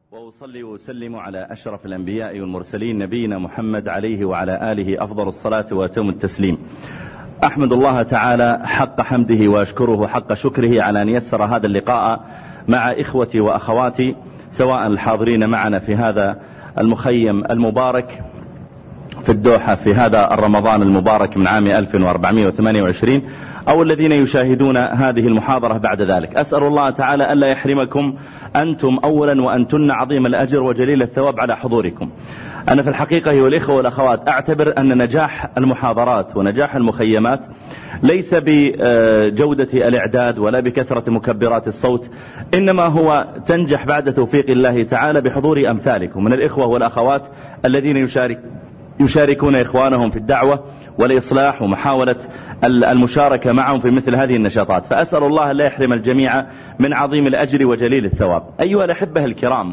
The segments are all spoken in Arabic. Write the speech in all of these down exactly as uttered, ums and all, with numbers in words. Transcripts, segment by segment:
وأصلي وأسلم على أشرف الأنبياء والمرسلين نبينا محمد عليه وعلى آله أفضل الصلاة وأتم التسليم. أحمد الله تعالى حق حمده وأشكره حق شكره على أن يسر هذا اللقاء مع إخوتي وأخواتي سواء الحاضرين معنا في هذا المخيم المبارك في الدوحة في هذا الرمضان المبارك من عام ألف وأربعمائة وثمانية وعشرين أو الذين يشاهدون هذه المحاضرة بعد ذلك. أسأل الله تعالى ألا يحرمكم أنتم أولا وأنتن عظيم الأجر وجليل الثواب على حضوركم. أنا في الحقيقة أيها الإخوة والأخوات أعتبر أن نجاح المحاضرات ونجاح المخيمات ليس بجودة الإعداد ولا بكثرة مكبرات الصوت، إنما هو تنجح بعد توفيق الله تعالى بحضور أمثالكم من الإخوة والأخوات الذين يشارك يشاركون إخوانهم في الدعوة والإصلاح ومحاولة المشاركة معهم في مثل هذه النشاطات. فأسأل الله لا يحرم الجميع من عظيم الأجر وجليل الثواب. أيها الأحبة الكرام،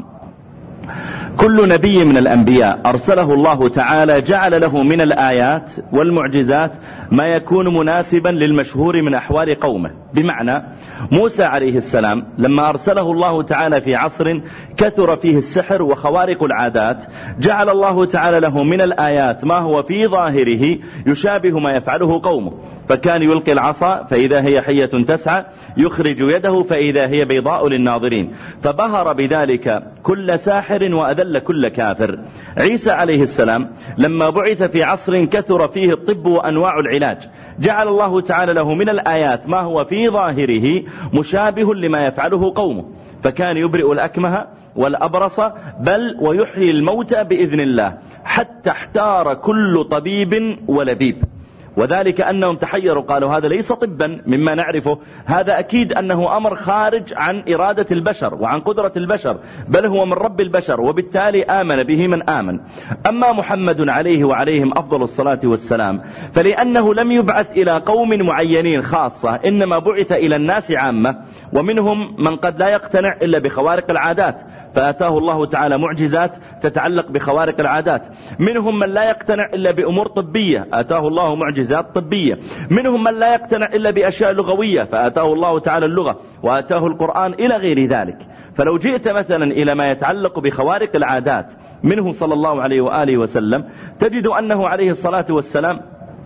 كل نبي من الأنبياء أرسله الله تعالى جعل له من الآيات والمعجزات ما يكون مناسبا للمشهور من أحوال قومه. بمعنى موسى عليه السلام لما أرسله الله تعالى في عصر كثر فيه السحر وخوارق العادات، جعل الله تعالى له من الآيات ما هو في ظاهره يشابه ما يفعله قومه، فكان يلقي العصا فإذا هي حية تسعى، يخرج يده فإذا هي بيضاء للناظرين، فبهر بذلك كل ساحر وأذل كل كافر. عيسى عليه السلام لما بعث في عصر كثر فيه الطب وأنواع العلاج، جعل الله تعالى له من الآيات ما هو في ظاهره مشابه لما يفعله قومه، فكان يبرئ الأكمه والأبرص بل ويحيي الموتى بإذن الله، حتى احتار كل طبيب ولبيب، وذلك أنهم تحيروا قالوا هذا ليس طبا مما نعرفه، هذا أكيد أنه أمر خارج عن إرادة البشر وعن قدرة البشر، بل هو من رب البشر، وبالتالي آمن به من آمن. أما محمد عليه وعليهم أفضل الصلاة والسلام فلأنه لم يبعث إلى قوم معينين خاصة، إنما بعث إلى الناس عامة، ومنهم من قد لا يقتنع إلا بخوارق العادات فأتاه الله تعالى معجزات تتعلق بخوارق العادات، منهم من لا يقتنع إلا بأمور طبية أتاه الله معجزات طبية، منهم من لا يقتنع إلا بأشياء لغوية فأتاه الله تعالى اللغة وأتاه القرآن إلى غير ذلك. فلو جئت مثلا إلى ما يتعلق بخوارق العادات منه صلى الله عليه وآله وسلم، تجد أنه عليه الصلاة والسلام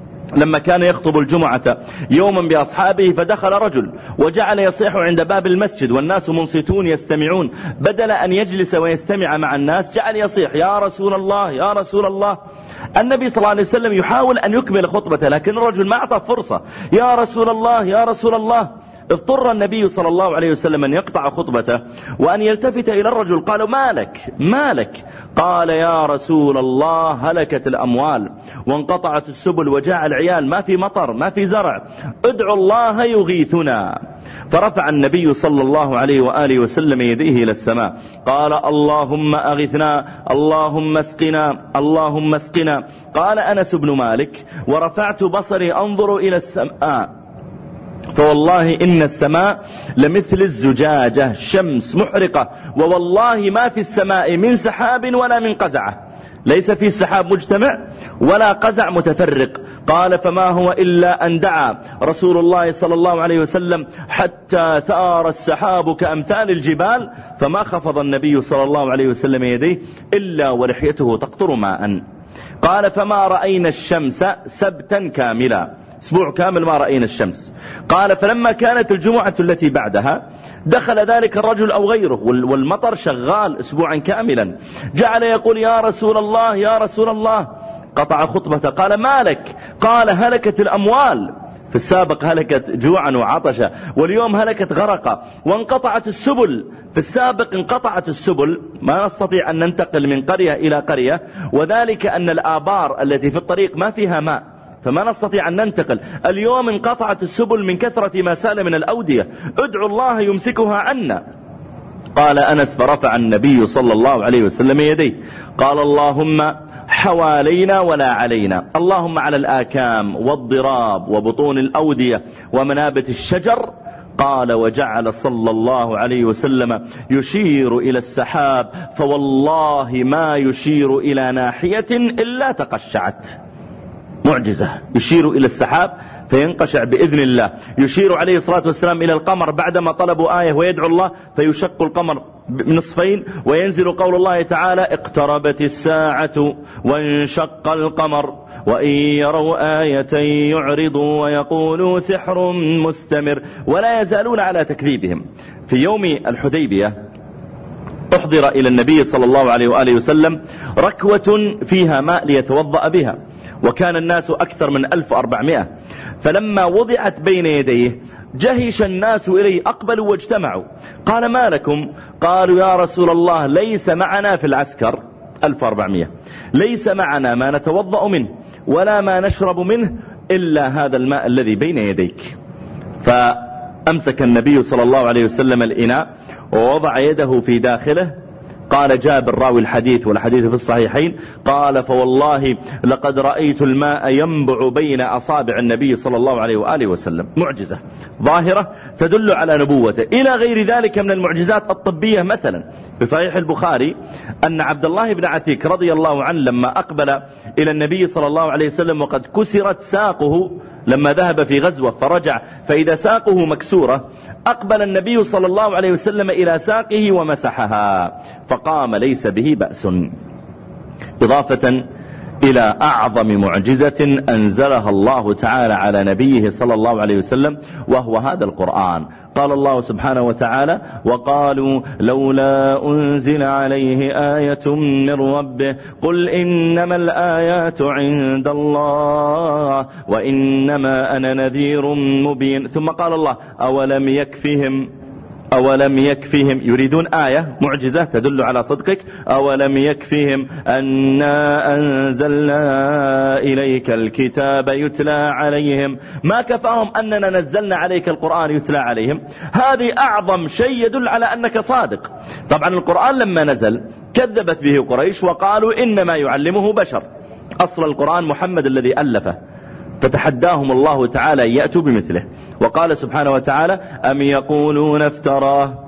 لما كان يخطب الجمعة يوما بأصحابه فدخل رجل وجعل يصيح عند باب المسجد والناس منصتون يستمعون، بدل أن يجلس ويستمع مع الناس جعل يصيح يا رسول الله يا رسول الله. النبي صلى الله عليه وسلم يحاول أن يكمل خطبته لكن الرجل ما أعطى فرصة، يا رسول الله يا رسول الله. اضطر النبي صلى الله عليه وسلم أن يقطع خطبته وأن يلتفت إلى الرجل، قالوا مالك مالك؟ قال يا رسول الله هلكت الأموال وانقطعت السبل وجاء العيال، ما في مطر ما في زرع، ادعوا الله يغيثنا. فرفع النبي صلى الله عليه وآله وسلم يديه إلى السماء قال اللهم أغثنا اللهم اسقنا اللهم اسقنا. قال أنس بن مالك ورفعت بصري أنظر إلى السماء فوالله إن السماء لمثل الزجاجة شمس محرقة، ووالله ما في السماء من سحاب ولا من قزعة، ليس في سحاب مجتمع ولا قزع متفرق. قال فما هو إلا أن دعا رسول الله صلى الله عليه وسلم حتى ثار السحاب كأمثال الجبال، فما خفض النبي صلى الله عليه وسلم يديه إلا ولحيته تقطر ماء. قال فما رأينا الشمس سبتا كاملا، اسبوع كامل ما رأينا الشمس. قال فلما كانت الجمعة التي بعدها دخل ذلك الرجل أو غيره والمطر شغال اسبوعا كاملا، جعل يقول يا رسول الله يا رسول الله. قطع خطبته قال مالك؟ قال هلكت الأموال، في السابق هلكت جوعا وعطشا، واليوم هلكت غرقا، وانقطعت السبل، في السابق انقطعت السبل ما نستطيع أن ننتقل من قرية إلى قرية، وذلك أن الآبار التي في الطريق ما فيها ماء فما نستطيع أن ننتقل، اليوم انقطعت السبل من كثرة ما سال من الأودية، ادعوا الله يمسكها عنا. قال أنس فرفع النبي صلى الله عليه وسلم يديه قال اللهم حوالينا ولا علينا، اللهم على الآكام والضراب وبطون الأودية ومنابت الشجر. قال وجعل صلى الله عليه وسلم يشير إلى السحاب فوالله ما يشير إلى ناحية إلا تقشعت. معجزة، يشير إلى السحاب فينقشع بإذن الله. يشير عليه الصلاة والسلام إلى القمر بعدما طلبوا آية ويدعو الله فيشق القمر نصفين وينزل قول الله تعالى اقتربت الساعة وانشق القمر وإن يروا آية يعرضوا ويقولوا سحر مستمر، ولا يزالون على تكذيبهم. في يوم الحديبية أحضر إلى النبي صلى الله عليه وآله وسلم ركوة فيها ماء ليتوضأ بها، وكان الناس أكثر من ألف وأربعمائة، فلما وضعت بين يديه جهش الناس إليه، أقبلوا واجتمعوا. قال ما لكم؟ قالوا يا رسول الله ليس معنا في العسكر ألف وأربعمائة، ليس معنا ما نتوضأ منه ولا ما نشرب منه إلا هذا الماء الذي بين يديك. فأمسك النبي صلى الله عليه وسلم الإناء ووضع يده في داخله. قال جابر راوي الحديث والحديث في الصحيحين قال فوالله لقد رأيت الماء ينبع بين أصابع النبي صلى الله عليه وآله وسلم. معجزة ظاهرة تدل على نبوته. إلى غير ذلك من المعجزات الطبية، مثلا في صحيح البخاري أن عبد الله بن عتيك رضي الله عنه لما أقبل إلى النبي صلى الله عليه وسلم وقد كسرت ساقه لما ذهب في غزوة فرجع فإذا ساقه مكسورة، أقبل النبي صلى الله عليه وسلم إلى ساقه ومسحها فقام ليس به بأس، إضافة إلى أعظم معجزة أنزلها الله تعالى على نبيه صلى الله عليه وسلم وهو هذا القرآن. قال الله سبحانه وتعالى وقالوا لولا أنزل عليه آية من ربه قل إنما الآيات عند الله وإنما أنا نذير مبين. ثم قال الله أولم يكفهم أولم يكفهم، يريدون آية معجزة تدل على صدقك، أولم يكفهم أنا أنزلنا إليك الكتاب يتلى عليهم، ما كفاهم أننا نزلنا عليك القرآن يتلى عليهم. هذه أعظم شيء يدل على أنك صادق. طبعا القرآن لما نزل كذبت به قريش وقالوا إنما يعلمه بشر، أصل القرآن محمد الذي ألفه، فتحداهم الله تعالى أن يأتوا بمثله. وقال سبحانه وتعالى أم يقولون افتراه،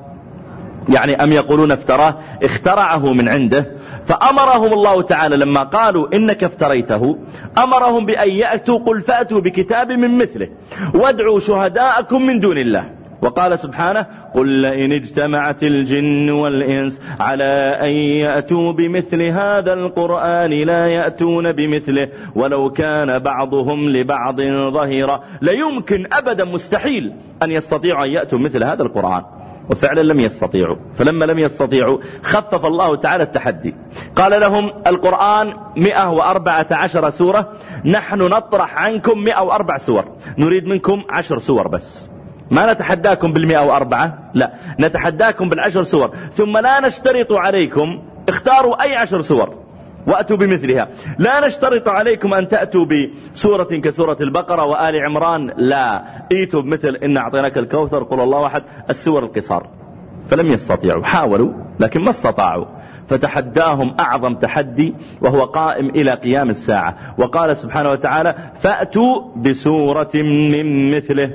يعني أم يقولون افتراه اخترعه من عنده. فأمرهم الله تعالى لما قالوا إنك افتريته أمرهم بأن يأتوا قل فأتوا بكتاب من مثله وادعوا شهداءكم من دون الله. وقال سبحانه قل لئن اجتمعت الجن والإنس على أن يأتوا بمثل هذا القرآن لا يأتون بمثله ولو كان بعضهم لبعض ظهيرا. لا يمكن أبدا، مستحيل أن يستطيعوا أن يأتوا مثل هذا القرآن، وفعلا لم يستطيعوا. فلما لم يستطيعوا خفف الله تعالى التحدي، قال لهم القرآن مئة وأربعة عشر سورة، نحن نطرح عنكم مئة وأربع سور، نريد منكم عشر سور بس، ما نتحداكم بالمئة وأربعة، لا نتحداكم بالعشر سور، ثم لا نشترط عليكم اختاروا أي عشر سور وأتوا بمثلها، لا نشترط عليكم أن تأتوا بسورة كسورة البقرة وآل عمران، لا ايتوا بمثل إن أعطيناك الكوثر قل الله أحد، السور القصار. فلم يستطيعوا، حاولوا لكن ما استطاعوا، فتحداهم أعظم تحدي وهو قائم إلى قيام الساعة. وقال سبحانه وتعالى فأتوا بسورة من مثله،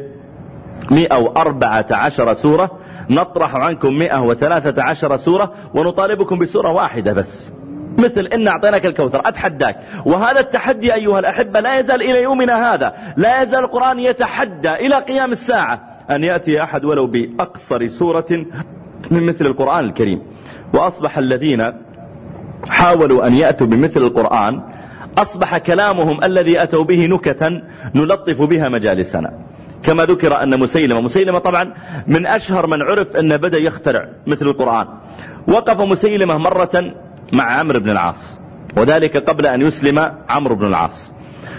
مئة وأربعة عشر سورة، نطرح عنكم مئة وثلاثة عشر سورة ونطالبكم بسورة واحدة بس، مثل إن أعطيناك الكوثر. أتحداك. وهذا التحدي أيها الأحبة لا يزال إلى يومنا هذا، لا يزال القرآن يتحدى إلى قيام الساعة أن يأتي أحد ولو بأقصر سورة من مثل القرآن الكريم. وأصبح الذين حاولوا أن يأتوا بمثل القرآن أصبح كلامهم الذي أتوا به نكتا نلطف بها مجالسنا، كما ذكر أن مسيلمة مسيلمة طبعا من أشهر من عرف أن بدأ يخترع مثل القرآن. وقف مسيلمة مرة مع عمرو بن العاص، وذلك قبل أن يسلم عمرو بن العاص،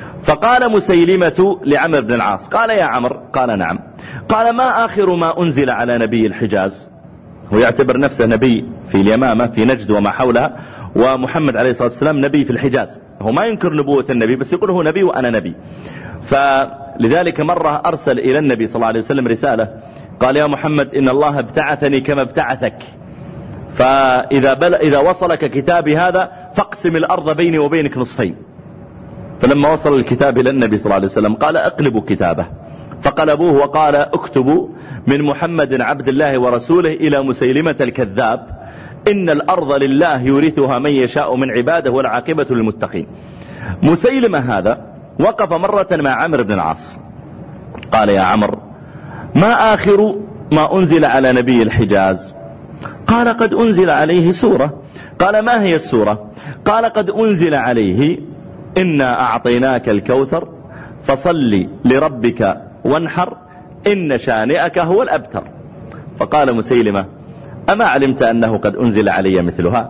فقال مسيلمة لعمرو بن العاص قال يا عمرو، قال نعم، قال ما آخر ما أنزل على نبي الحجاز، هو يعتبر نفسه نبي في اليمامة في نجد وما حولها، ومحمد عليه الصلاة والسلام نبي في الحجاز، هو ما ينكر نبوة النبي بس يقول هو نبي وأنا نبي. فلذلك مرة أرسل إلى النبي صلى الله عليه وسلم رسالة قال يا محمد إن الله ابتعثني كما ابتعثك، فإذا بل إذا وصلك كتابي هذا فاقسم الأرض بيني وبينك نصفين. فلما وصل الكتاب إلى النبي صلى الله عليه وسلم قال اقلبوا كتابه، فقلبوه وقال اكتبوا من محمد عبد الله ورسوله إلى مسيلمة الكذاب إن الأرض لله يورثها من يشاء من عباده والعاقبة للمتقين. مسيلمة هذا وقف مرة مع عمرو بن العاص قال يا عمرو ما آخر ما أنزل على نبي الحجاز؟ قال قد أنزل عليه سورة. قال ما هي السورة؟ قال قد أنزل عليه إنا أعطيناك الكوثر فصل لربك وانحر إن شانئك هو الأبتر. فقال مسيلمة أما علمت أنه قد أنزل علي مثلها؟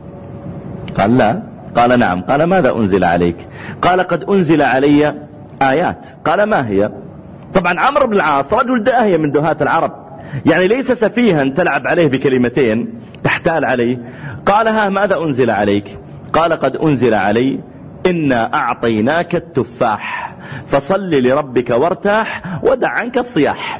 قال لا. قال نعم. قال ماذا أنزل عليك؟ قال قد أنزل علي آيات. قال ما هي؟ طبعا عمرو بن العاص رجل داهية من دهاة العرب، يعني ليس سفيها تلعب عليه بكلمتين تحتال عليه. قال ها ماذا أنزل عليك؟ قال قد أنزل علي إنا أعطيناك التفاح فصل لربك وارتاح ودع عنك الصياح.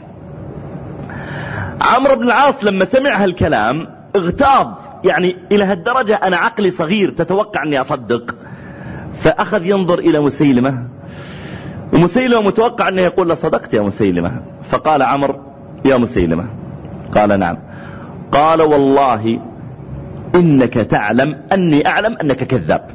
عمرو بن العاص لما سمع هالكلام اغتاظ، يعني إلى هالدرجة أنا عقلي صغير تتوقع أني أصدق. فأخذ ينظر إلى مسيلمة، ومسيلمة متوقع أنه يقول له صدقت يا مسيلمة. فقال عمرو يا مسيلمة. قال نعم. قال والله إنك تعلم أني أعلم أنك كذاب.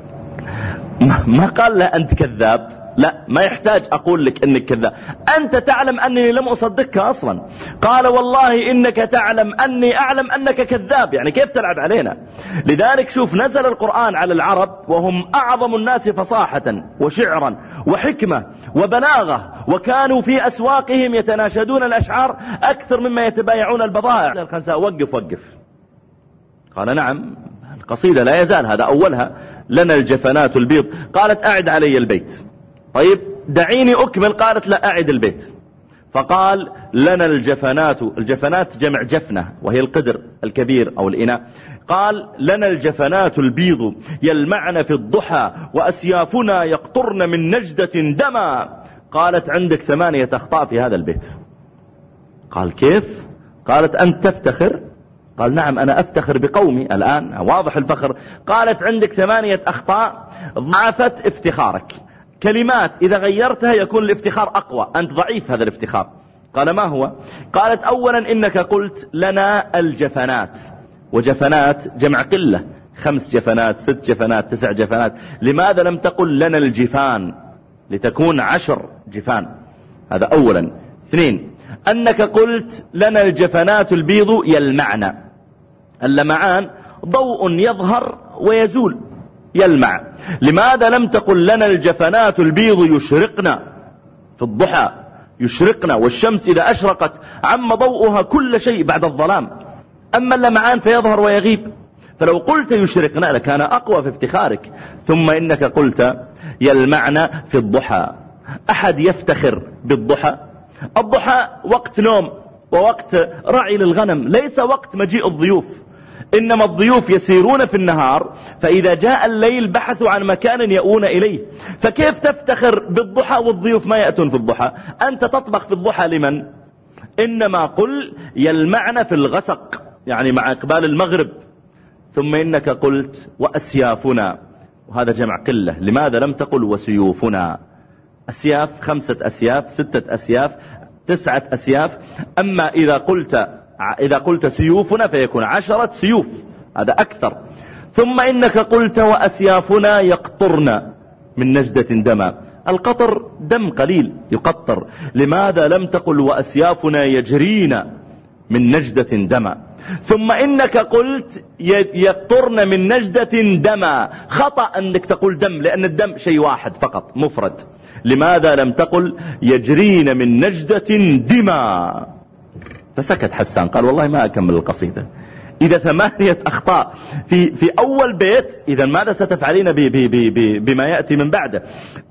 ما قال له أنت كذاب، لا، ما يحتاج أقول لك أنك كذاب، أنت تعلم أنني لم أصدقك أصلا. قال والله إنك تعلم أني أعلم أنك كذاب، يعني كيف تلعب علينا؟ لذلك شوف نزل القرآن على العرب وهم أعظم الناس فصاحة وشعرا وحكمة وبلاغة، وكانوا في أسواقهم يتناشدون الأشعار أكثر مما يتبايعون البضائع. الخنساء وقف وقف. قال نعم القصيدة لا يزال هذا أولها لنا الجفنات البيض. قالت أعد علي البيت. طيب دعيني أكمل. قالت لا أعد البيت. فقال لنا الجفنات، الجفنات جمع جفنة وهي القدر الكبير أو الإناء. قال لنا الجفنات البيض يلمعن في الضحى وأسيافنا يقطرن من نجدة دما. قالت عندك ثمانية أخطاء في هذا البيت. قال كيف؟ قالت أنت تفتخر؟ قال نعم أنا أفتخر بقومي الآن، واضح الفخر. قالت عندك ثمانية أخطاء ضعفت افتخارك، كلمات إذا غيرتها يكون الافتخار أقوى، أنت ضعيف هذا الافتخار. قال ما هو؟ قالت أولا إنك قلت لنا الجفنات، وجفنات جمع قلة، خمس جفنات ست جفنات تسع جفنات. لماذا لم تقل لنا الجفان لتكون عشر جفان؟ هذا أولا. اثنين أنك قلت لنا الجفنات البيض يلمعن، اللمعان ضوء يظهر ويزول يلمع. لماذا لم تقل لنا الجفنات البيض يشرقنا في الضحى؟ يشرقنا، والشمس إذا أشرقت عم ضوءها كل شيء بعد الظلام، أما اللمعان فيظهر ويغيب. فلو قلت يشرقنا لكان أقوى في افتخارك. ثم إنك قلت يلمعن في الضحى. أحد يفتخر بالضحى؟ الضحى وقت نوم ووقت رعي للغنم، ليس وقت مجيء الضيوف. إنما الضيوف يسيرون في النهار، فإذا جاء الليل بحثوا عن مكان يأوون إليه. فكيف تفتخر بالضحى والضيوف ما يأتون في الضحى؟ أنت تطبخ في الضحى لمن؟ إنما قل يلمعن في الغسق، يعني مع إقبال المغرب. ثم إنك قلت وأسيافنا، وهذا جمع قلة. لماذا لم تقل وسيوفنا؟ أسياف خمسة أسياف ستة أسياف تسعة أسياف. أما إذا قلت إذا قلت سيوفنا فيكون عشرة سيوف، هذا أكثر. ثم إنك قلت وأسيافنا يقطرن من نجدة دما. القطر دم قليل يقطر. لماذا لم تقل وأسيافنا يجرين من نجدة دما؟ ثم إنك قلت يقطرن من نجدة دما. خطأ أنك تقول دم، لأن الدم شيء واحد فقط مفرد. لماذا لم تقل يجرين من نجدة دما؟ فسكت حسان، قال والله ما أكمل القصيدة. إذا ثمانية أخطاء في في أول بيت، إذا ماذا ستفعلين بي بي بي بي بما يأتي من بعده؟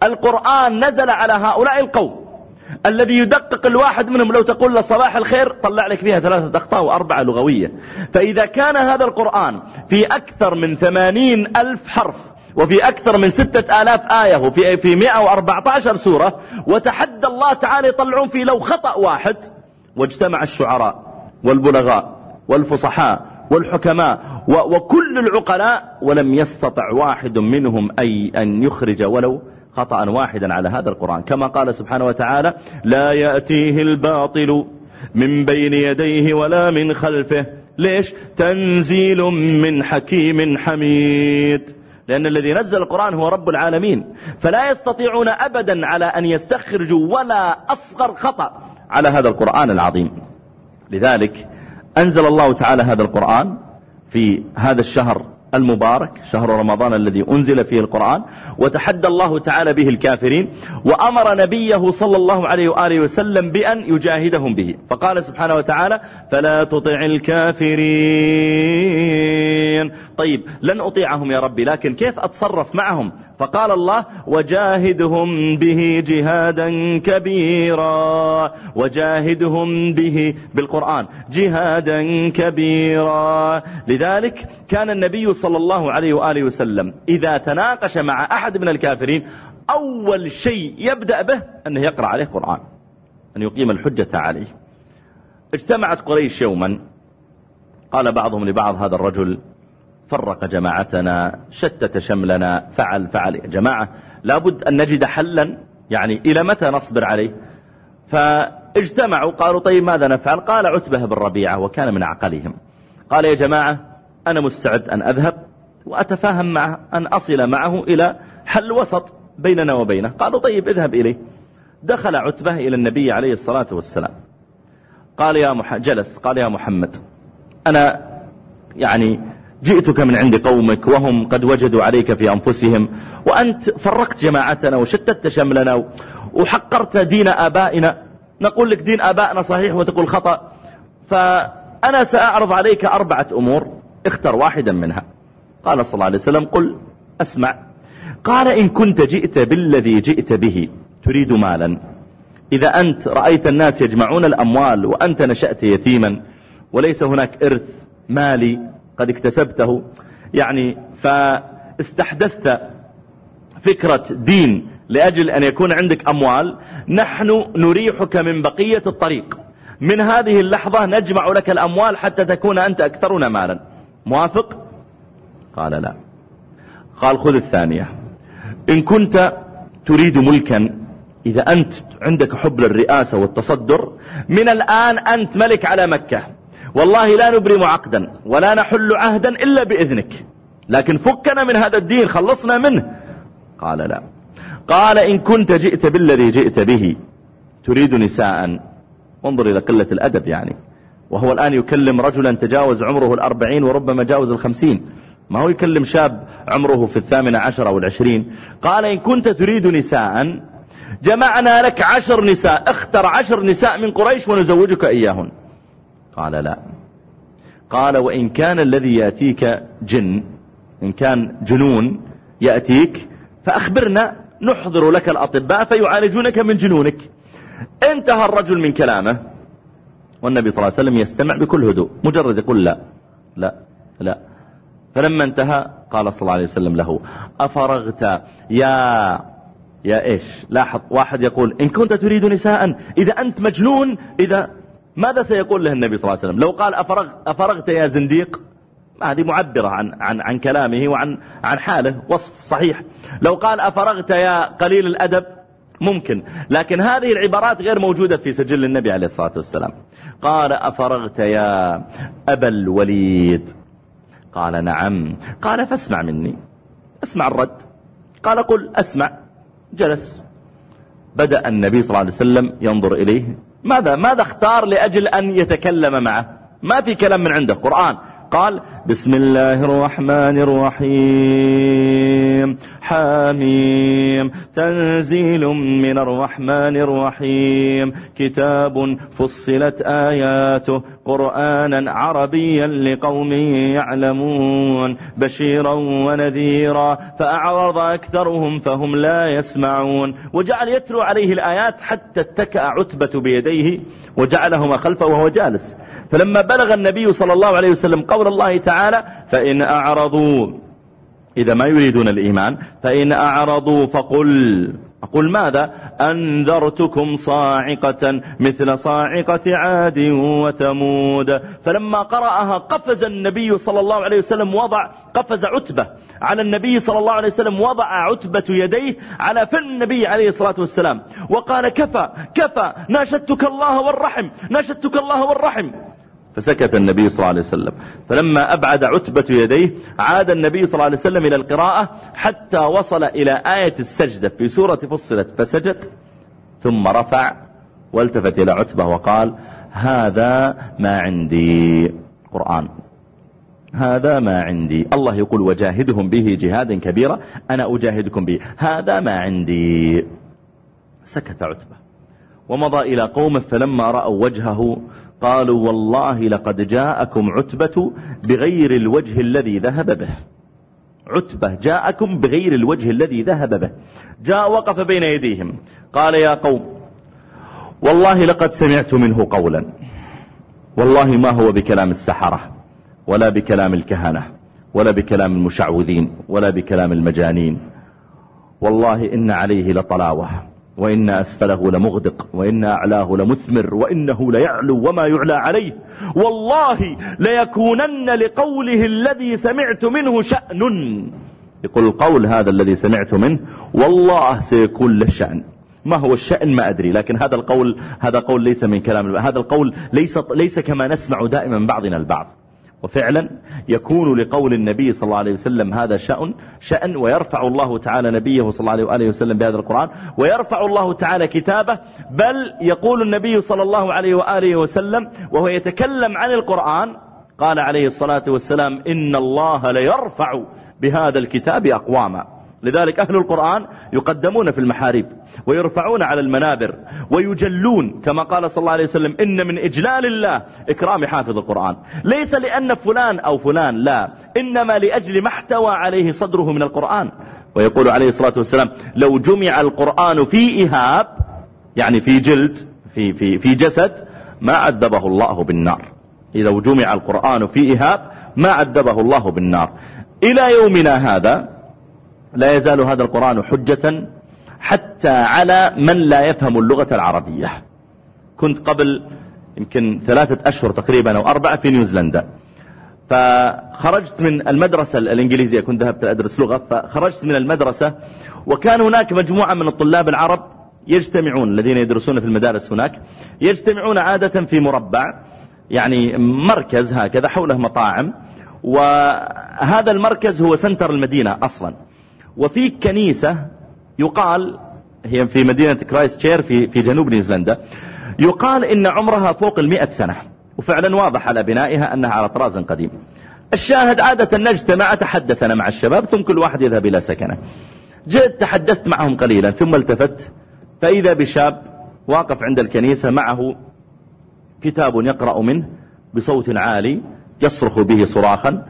القرآن نزل على هؤلاء القوم الذي يدقق الواحد منهم، لو تقول له صباح الخير طلع لك فيها ثلاثة أخطاء وأربعة لغوية. فإذا كان هذا القرآن في أكثر من ثمانين ألف حرف، وفي أكثر من ستة آلاف آية، وفي في مئة وأربعة عشر سورة، وتحدى الله تعالى يطلعون فيه لو خطأ واحد، واجتمع الشعراء والبلغاء والفصحاء والحكماء وكل العقلاء، ولم يستطع واحد منهم أي أن يخرج ولو خطأ واحدا على هذا القرآن. كما قال سبحانه وتعالى لا يأتيه الباطل من بين يديه ولا من خلفه. ليش؟ تنزيل من حكيم حميد. لأن الذي نزل القرآن هو رب العالمين، فلا يستطيعون أبدا على أن يستخرجوا ولا أصغر خطأ على هذا القرآن العظيم. لذلك أنزل الله تعالى هذا القرآن في هذا الشهر المبارك، شهر رمضان الذي أنزل فيه القرآن، وتحدى الله تعالى به الكافرين، وأمر نبيه صلى الله عليه وآله وسلم بأن يجاهدهم به، فقال سبحانه وتعالى: فلا تطع الكافرين. طيب لن أطيعهم يا ربي، لكن كيف أتصرف معهم؟ فقال الله: وجاهدهم به جهادا كبيرا، وجاهدهم به بالقرآن جهادا كبيرا. لذلك كان النبي صلى الله عليه وآله وسلم إذا تناقش مع أحد من الكافرين أول شيء يبدأ به أنه يقرأ عليه قرآن، أن يقيم الحجة عليه. اجتمعت قريش يوما، قال بعضهم لبعض: هذا الرجل فرق جماعتنا، شتت شملنا، فعل فعل يا جماعة، لابد أن نجد حلا، يعني إلى متى نصبر عليه؟ فاجتمعوا قالوا: طيب ماذا نفعل؟ قال عتبة بن ربيعة، وكان من عقلهم، قال: يا جماعة أنا مستعد أن أذهب وأتفاهم معه، أن أصل معه إلى حل وسط بيننا وبينه. قالوا: طيب اذهب إليه. دخل عتبة إلى النبي عليه الصلاة والسلام، قال يا مح... جلس قال: يا محمد، أنا يعني جئتك من عند قومك وهم قد وجدوا عليك في أنفسهم، وأنت فرقت جماعتنا وشتت شملنا وحقرت دين آبائنا. نقول لك دين آبائنا صحيح وتقول خطأ، فأنا سأعرض عليك أربعة أمور، اختر واحدا منها. قال صلى الله عليه وسلم: قل أسمع. قال: إن كنت جئت بالذي جئت به تريد مالا، إذا أنت رأيت الناس يجمعون الأموال وأنت نشأت يتيما وليس هناك إرث مالي قد اكتسبته، يعني فاستحدثت فكرة دين لأجل أن يكون عندك أموال، نحن نريحك من بقية الطريق، من هذه اللحظة نجمع لك الأموال حتى تكون أنت أكثرنا مالا. موافق؟ قال لا. قال: خذ الثانية. إن كنت تريد ملكا، إذا أنت عندك حب للرئاسة والتصدر، من الآن أنت ملك على مكة، والله لا نبرم عقدا ولا نحل عهدا إلا بإذنك، لكن فكنا من هذا الدين، خلصنا منه. قال لا. قال: إن كنت جئت بالذي جئت به تريد نساء، انظر إلى قلة الأدب، يعني وهو الآن يكلم رجلا تجاوز عمره الأربعين وربما جاوز الخمسين، ما هو يكلم شاب عمره في الثامنة عشر أو العشرين. قال: إن كنت تريد نساء جمعنا لك عشر نساء، اختر عشر نساء من قريش ونزوجك إياهن. قال لا. قال: وإن كان الذي يأتيك جن، إن كان جنون يأتيك فأخبرنا نحضر لك الأطباء فيعالجونك من جنونك. انتهى الرجل من كلامه، والنبي صلى الله عليه وسلم يستمع بكل هدوء، مجرد يقول لا لا لا. فلما انتهى قال صلى الله عليه وسلم له: أفرغت يا يا إيش؟ لاحظ، واحد يقول: إن كنت تريد نساء، إذا أنت مجنون، إذا ماذا سيقول له النبي صلى الله عليه وسلم؟ لو قال أفرغت, أفرغت يا زنديق، هذه معبرة عن, عن, عن كلامه وعن عن حاله، وصف صحيح. لو قال أفرغت يا قليل الأدب ممكن، لكن هذه العبارات غير موجودة في سجل النبي عليه الصلاة والسلام. قال: أفرغت يا أبا الوليد؟ قال: نعم. قال: فاسمع مني، اسمع الرد. قال: قل أسمع. جلس، بدأ النبي صلى الله عليه وسلم ينظر إليه، ماذا ماذا اختار لأجل أن يتكلم معه؟ ما في كلام من عنده، قرآن. قال: بسم الله الرحمن الرحيم، حميم، تنزيل من الرحمن الرحيم، كتاب فصلت آياته قرآنا عربيا لقوم يعلمون، بشيرا ونذيرا، فأعرض أكثرهم فهم لا يسمعون. وجعل يتلو عليه الآيات حتى اتكأ عتبة بيديه وجعلهما خلفه وهو جالس. فلما بلغ النبي صلى الله عليه وسلم قول الله تعالى: فإن أعرضوا، إذا ما يريدون الإيمان، فإن أعرضوا فقل، أقول ماذا؟ أنذرتكم صاعقة مثل صاعقة عاد وثمود. فلما قرأها قفز النبي صلى الله عليه وسلم، وضع قفز عتبة على النبي صلى الله عليه وسلم، وضع عتبة يديه على فم النبي عليه الصلاة والسلام، وقال: كفى كفى، ناشدتك الله والرحم، ناشدتك الله والرحم. فسكت النبي صلى الله عليه وسلم. فلما أبعد عتبة يديه عاد النبي صلى الله عليه وسلم إلى القراءة حتى وصل إلى آية السجدة في سورة فصلت، فسجد ثم رفع والتفت إلى عتبة وقال: هذا ما عندي، قرآن. هذا ما عندي. الله يقول وجاهدهم به جهادا كبيرا، أنا أجاهدكم به، هذا ما عندي. سكت عتبة ومضى إلى قومه، فلما رأوا وجهه قالوا والله لقد جاءكم عتبة بغير الوجه الذي ذهب به. عتبة جاءكم بغير الوجه الذي ذهب به. جاء وقف بين يديهم قال يا قوم والله لقد سمعت منه قولا، والله ما هو بكلام السحرة ولا بكلام الكهنة ولا بكلام المشعوذين ولا بكلام المجانين، والله إن عليه لطلاوة وإن أسفله لمغدق وإن أعلاه لمثمر وإنه ليعلو وما يعلى عليه، والله ليكونن لقوله الذي سمعت منه شأن. يقول القول هذا الذي سمعت منه والله سيكون له شأن. ما هو الشأن ما أدري، لكن هذا القول هذا قول ليس من كلام، هذا القول ليس ليس كما نسمع دائما من بعضنا البعض. وفعلا يكون لقول النبي صلى الله عليه وسلم هذا شأن شأن ويرفع الله تعالى نبيه صلى الله عليه وآله وسلم بهذا القرآن، ويرفع الله تعالى كتابه. بل يقول النبي صلى الله عليه وآله وسلم وهو يتكلم عن القرآن، قال عليه الصلاة والسلام إن الله ليرفع بهذا الكتاب أقواما. لذلك أهل القرآن يقدمون في المحاريب ويرفعون على المنابر ويجلون، كما قال صلى الله عليه وسلم إن من إجلال الله إكرام حافظ القرآن، ليس لأن فلان أو فلان، لا، إنما لأجل ما احتوى عليه صدره من القرآن. ويقول عليه الصلاة والسلام لو جمع القرآن في إهاب، يعني في جلد، في, في, في جسد، ما عذبه الله بالنار. إذا جمع القرآن في إهاب ما عذبه الله بالنار. إلى يومنا هذا لا يزال هذا القرآن حجة حتى على من لا يفهم اللغة العربية. كنت قبل يمكن ثلاثة أشهر تقريبا أو أربعة في نيوزيلندا، فخرجت من المدرسة الإنجليزية، كنت ذهبت أدرس لغة، فخرجت من المدرسة وكان هناك مجموعة من الطلاب العرب يجتمعون، الذين يدرسون في المدارس هناك يجتمعون عادة في مربع، يعني مركز هكذا حوله مطاعم، وهذا المركز هو سنتر المدينة أصلا. وفي كنيسة يقال هي في مدينة كرايست تشير في في جنوب نيوزيلندا، يقال إن عمرها فوق المئة سنة، وفعلا واضح على بنائها أنها على طراز قديم. الشاهد عادة نجتمع، تحدثنا مع الشباب ثم كل واحد يذهب إلى سكنه. جئت تحدثت معهم قليلا ثم التفت فإذا بشاب واقف عند الكنيسة معه كتاب يقرأ منه بصوت عالي يصرخ به صراخا،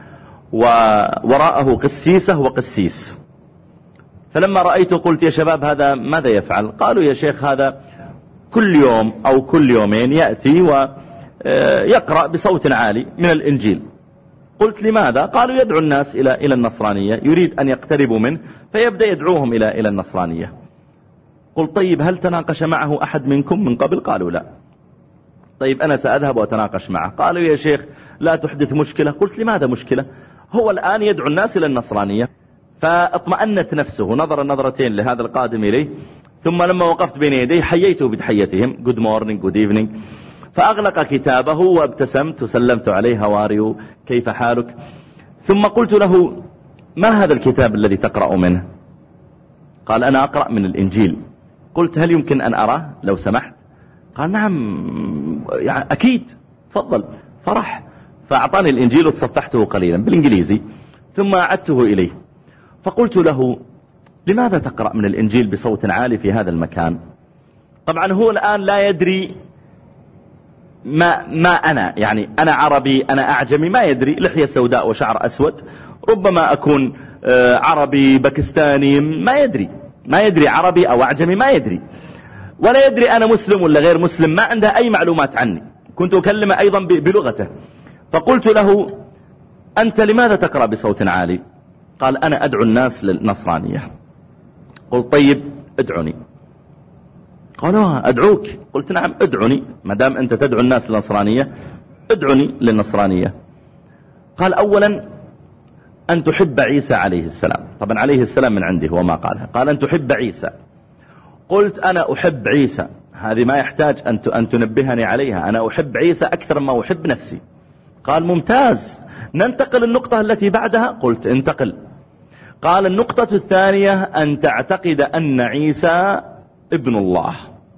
ووراءه قسيسة وقسيس. فلما رأيته قلت يا شباب هذا ماذا يفعل؟ قالوا يا شيخ هذا كل يوم أو كل يومين يأتي ويقرأ بصوت عالي من الإنجيل. قلت لماذا؟ قالوا يدعو الناس إلى إلى النصرانية، يريد أن يقتربوا منه فيبدأ يدعوهم إلى إلى النصرانية. قلت طيب هل تناقش معه أحد منكم من قبل؟ قالوا لا. طيب أنا سأذهب وأتناقش معه. قالوا يا شيخ لا تحدث مشكلة. قلت لماذا مشكلة؟ هو الآن يدعو الناس إلى النصرانية. فاطمأنت نفسه، نظر نظرتين لهذا القادم إليه، ثم لما وقفت بين يديه حييته بتحيتهم good morning good evening، فأغلق كتابه وابتسمت وسلمت عليه how are you، كيف حالك؟ ثم قلت له ما هذا الكتاب الذي تقرأ منه؟ قال أنا أقرأ من الإنجيل. قلت هل يمكن أن أراه لو سمحت؟ قال نعم يعني أكيد تفضل. فرح فأعطاني الإنجيل وتصفحته قليلا بالإنجليزي ثم أعدته إليه، فقلت له لماذا تقرأ من الإنجيل بصوت عالي في هذا المكان؟ طبعا هو الآن لا يدري ما, ما أنا، يعني أنا عربي أنا أعجمي، ما يدري، لحية سوداء وشعر أسود، ربما أكون عربي باكستاني، ما يدري ما يدري عربي أو أعجمي، ما يدري، ولا يدري أنا مسلم ولا غير مسلم، ما عنده أي معلومات عني. كنت أكلمه أيضا بلغته. فقلت له أنت لماذا تقرأ بصوت عالي؟ قال أنا أدعو الناس للنصرانية. قلت طيب ادعني. قالوا أدعوك. قلت نعم ادعني، ما دام أنت تدعو الناس للنصرانية ادعني للنصرانية. قال أولا أن تحب عيسى عليه السلام. طبعا عليه السلام من عنده وما قالها. قال أن تحب عيسى. قلت أنا أحب عيسى، هذه ما يحتاج أن أن تنبهني عليها، أنا أحب عيسى أكثر ما أحب نفسي. قال ممتاز، ننتقل النقطة التي بعدها. قلت انتقل. قال النقطة الثانية أن تعتقد أن عيسى ابن الله.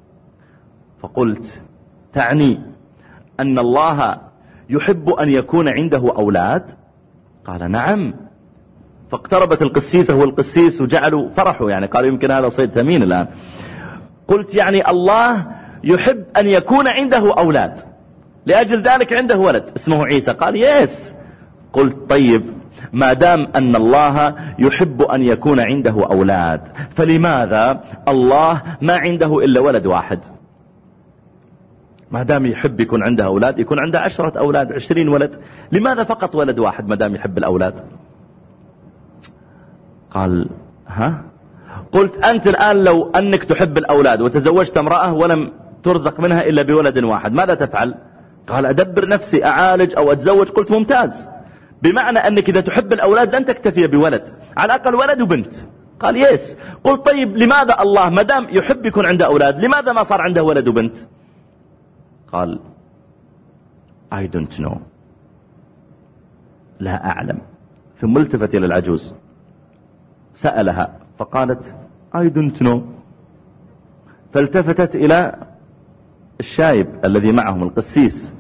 فقلت تعني أن الله يحب أن يكون عنده أولاد؟ قال نعم. فاقتربت القسيسة والقسيس وجعلوا فرحوا، يعني قالوا يمكن هذا صيد ثمين الآن. قلت يعني الله يحب أن يكون عنده أولاد، لأجل ذلك عنده ولد اسمه عيسى. قال يس. قلت طيب ما دام أن الله يحب أن يكون عنده أولاد، فلماذا الله ما عنده إلا ولد واحد؟ ما دام يحب يكون عنده أولاد يكون عنده عشرة أولاد، عشرين ولد، لماذا فقط ولد واحد ما دام يحب الأولاد؟ قال ها؟ قلت أنت الآن لو أنك تحب الأولاد وتزوجت امرأة ولم ترزق منها إلا بولد واحد ماذا تفعل؟ قال أدبر نفسي، أعالج أو أتزوج. قلت ممتاز، بمعنى أنك إذا تحب الأولاد لن تكتفي بولد، على الأقل ولد وبنت. قال يس. قلت طيب لماذا الله ما دام يحب يكون عنده أولاد لماذا ما صار عنده ولد وبنت؟ قال I don't know، لا أعلم. ثم التفت إلى العجوز سألها فقالت I don't know. فالتفتت إلى الشايب الذي معهم القسيس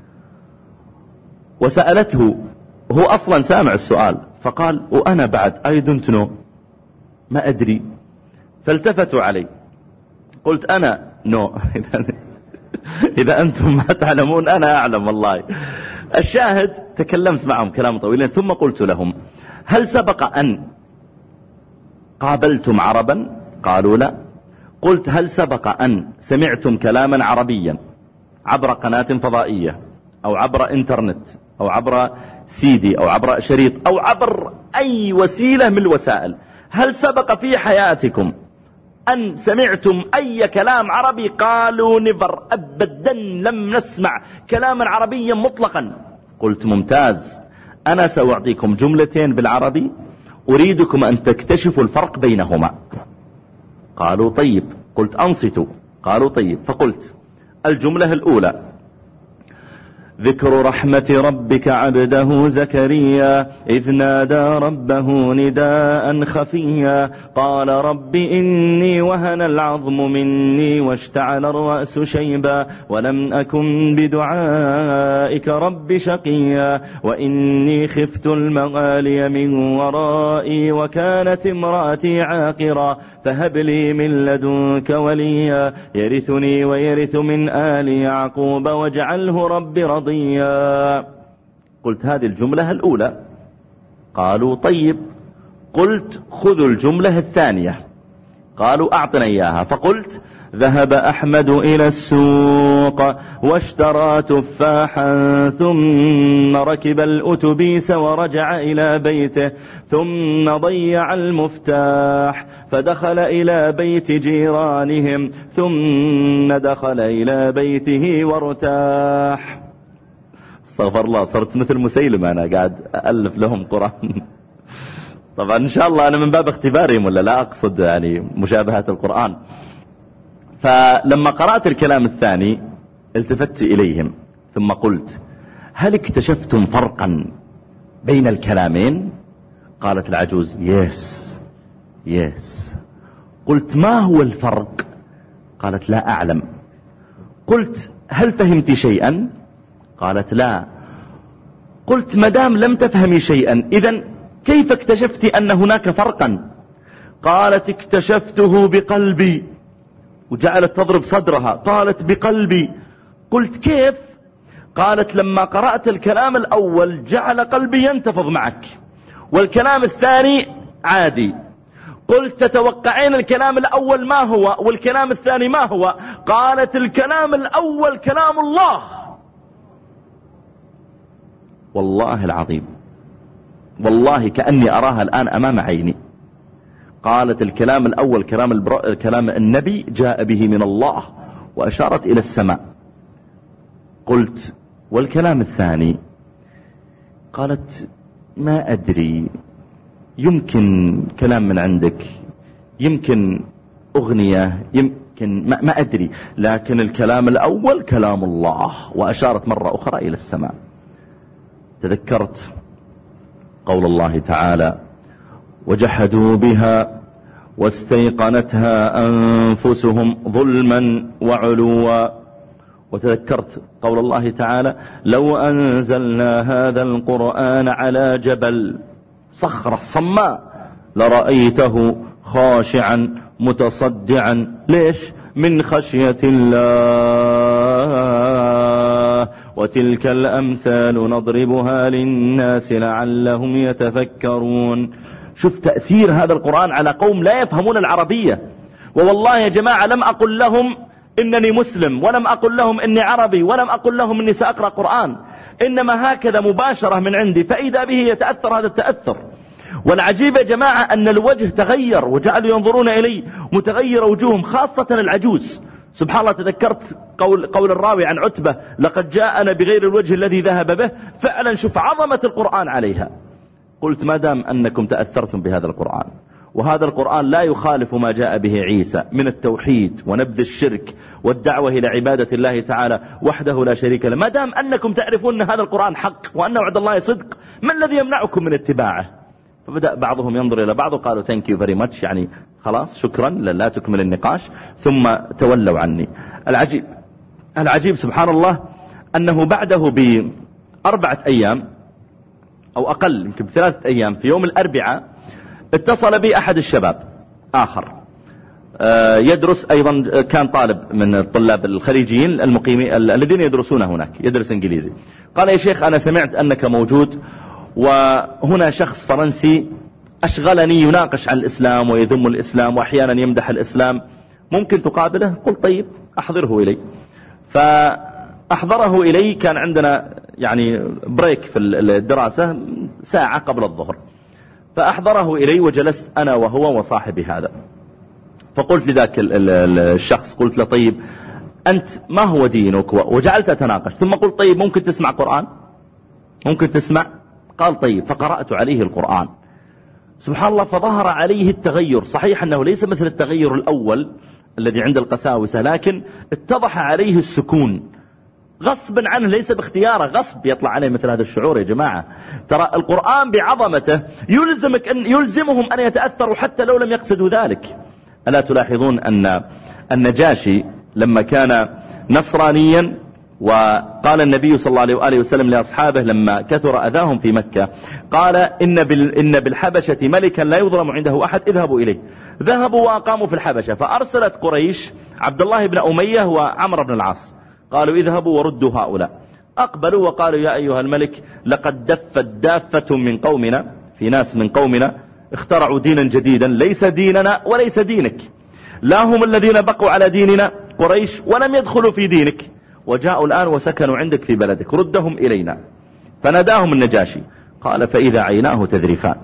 وسألته، هو أصلا سامع السؤال، فقال وأنا بعد I don't know، ما أدري. فالتفتوا علي. قلت أنا no إذا أنتم ما تعلمون أنا أعلم والله. الشاهد تكلمت معهم كلام طويل ثم قلت لهم هل سبق أن قابلتم عربا؟ قالوا لا. قلت هل سبق أن سمعتم كلاما عربيا عبر قناة فضائية أو عبر انترنت أو عبر سيدي أو عبر شريط أو عبر أي وسيلة من الوسائل، هل سبق في حياتكم أن سمعتم أي كلام عربي؟ قالوا نفر، أبدا لم نسمع كلاما عربيا مطلقا. قلت ممتاز، أنا سأعطيكم جملتين بالعربي أريدكم أن تكتشفوا الفرق بينهما. قالوا طيب. قلت أنصتوا. قالوا طيب. فقلت الجملة الأولى ذكر رحمة ربك عبده زكريا إذ نادى ربه نداء خفيا قال رب إني وهن العظم مني واشتعل الرأس شيبا ولم أكن بدعائك رب شقيا وإني خفت المغالي من ورائي وكانت امرأتي عاقرا فهب لي من لدنك وليا يرثني ويرث من آل يعقوب واجعله رب رضيا. قلت هذه الجملة الأولى. قالوا طيب. قلت خذوا الجملة الثانية. قالوا أعطنا إياها. فقلت ذهب أحمد إلى السوق واشترى تفاحا ثم ركب الأتوبيس ورجع إلى بيته ثم ضيع المفتاح فدخل إلى بيت جيرانهم ثم دخل إلى بيته وارتاح. استغفر الله، صرت مثل مسيلم أنا قاعد ألف لهم قرآن. طبعا إن شاء الله أنا من باب اختبارهم ولا لا أقصد يعني مشابهة القرآن. فلما قرأت الكلام الثاني التفت إليهم ثم قلت هل اكتشفتم فرقا بين الكلامين؟ قالت العجوز يس يس. قلت ما هو الفرق؟ قالت لا أعلم. قلت هل فهمت شيئا؟ قالت لا. قلت مدام لم تفهمي شيئا إذن كيف اكتشفت أن هناك فرقا؟ قالت اكتشفته بقلبي، وجعلت تضرب صدرها. قالت بقلبي. قلت كيف؟ قالت لما قرأت الكلام الأول جعل قلبي ينتفض معك والكلام الثاني عادي. قلت تتوقعين الكلام الأول ما هو والكلام الثاني ما هو؟ قالت الكلام الأول كلام الله. والله العظيم والله كأني أراها الآن أمام عيني. قالت الكلام الأول كلام, البر... كلام النبي جاء به من الله وأشارت إلى السماء. قلت والكلام الثاني؟ قالت ما أدري، يمكن كلام من عندك، يمكن أغنية، يمكن ما, ما أدري، لكن الكلام الأول كلام الله. وأشارت مرة أخرى إلى السماء. تذكرت قول الله تعالى وجحدوا بها واستيقنتها أنفسهم ظلما وعلوا. وتذكرت قول الله تعالى لو أنزلنا هذا القرآن على جبل صخرة صماء لرأيته خاشعا متصدعا. ليش؟ من خشية الله. وتلك الأمثال نضربها للناس لعلهم يتفكرون. شوف تأثير هذا القرآن على قوم لا يفهمون العربية. ووالله يا جماعة لم أقل لهم إنني مسلم، ولم أقل لهم إني عربي، ولم أقل لهم إني سأقرأ قرآن، إنما هكذا مباشرة من عندي، فإذا به يتأثر هذا التأثر. والعجيب يا جماعة أن الوجه تغير وجعلوا ينظرون إلي متغير وجوههم، خاصة العجوز. سبحان الله، تذكرت قول, قول الراوي عن عتبة لقد جاءنا بغير الوجه الذي ذهب به. فعلا شوف عظمة القرآن عليها. قلت ما دام أنكم تأثرتم بهذا القرآن، وهذا القرآن لا يخالف ما جاء به عيسى من التوحيد ونبذ الشرك والدعوة إلى عبادة الله تعالى وحده لا شريك له، ما دام أنكم تعرفون أن هذا القرآن حق وأن وعد الله صدق، ما الذي يمنعكم من اتباعه؟ فبدأ بعضهم ينظر إلى بعض وقالوا thank you very much، يعني خلاص شكرا، لا تكمل النقاش، ثم تولوا عني. العجيب العجيب سبحان الله أنه بعده بأربعة أيام أو أقل يمكن بثلاثة أيام، في يوم الأربعاء اتصل بي أحد الشباب آخر يدرس أيضا، كان طالب من الطلاب الخليجيين المقيمين الذين يدرسون هناك، يدرس إنجليزي. قال يا شيخ أنا سمعت أنك موجود، وهنا شخص فرنسي أشغلني يناقش عن الإسلام ويذم الإسلام وأحيانا يمدح الإسلام، ممكن تقابله؟ قلت طيب أحضره إلي. فأحضره إلي، كان عندنا يعني بريك في الدراسة ساعة قبل الظهر، فأحضره إلي وجلست أنا وهو وصاحبي هذا. فقلت لذاك الشخص، قلت له طيب أنت ما هو دينك؟ وجعلت أتناقش، ثم قلت طيب ممكن تسمع قرآن؟ ممكن تسمع؟ قال طيب. فقرأت عليه القرآن. سبحان الله، فظهر عليه التغير. صحيح أنه ليس مثل التغير الأول الذي عند القساوسة، لكن اتضح عليه السكون غصبا عنه، ليس باختياره، غصب يطلع عليه مثل هذا الشعور. يا جماعة ترى القرآن بعظمته يلزمك أن يلزمهم أن يتأثروا حتى لو لم يقصدوا ذلك. ألا تلاحظون أن النجاشي لما كان نصرانيا، وقال النبي صلى الله عليه وآله وسلم لأصحابه لما كثر أذاهم في مكة، قال إن, إن بالحبشة ملكا لا يظلم عنده أحد، اذهبوا إليه. ذهبوا وأقاموا في الحبشة، فأرسلت قريش عبد الله بن أمية وعمر بن العاص، قالوا اذهبوا وردوا هؤلاء. أقبلوا وقالوا يا أيها الملك لقد دفت دافة من قومنا، في ناس من قومنا اخترعوا دينا جديدا ليس ديننا وليس دينك، لا هم الذين بقوا على ديننا قريش ولم يدخلوا في دينك، وجاءوا الآن وسكنوا عندك في بلدك، ردهم إلينا. فناداهم النجاشي، قال فإذا عيناه تذرفان،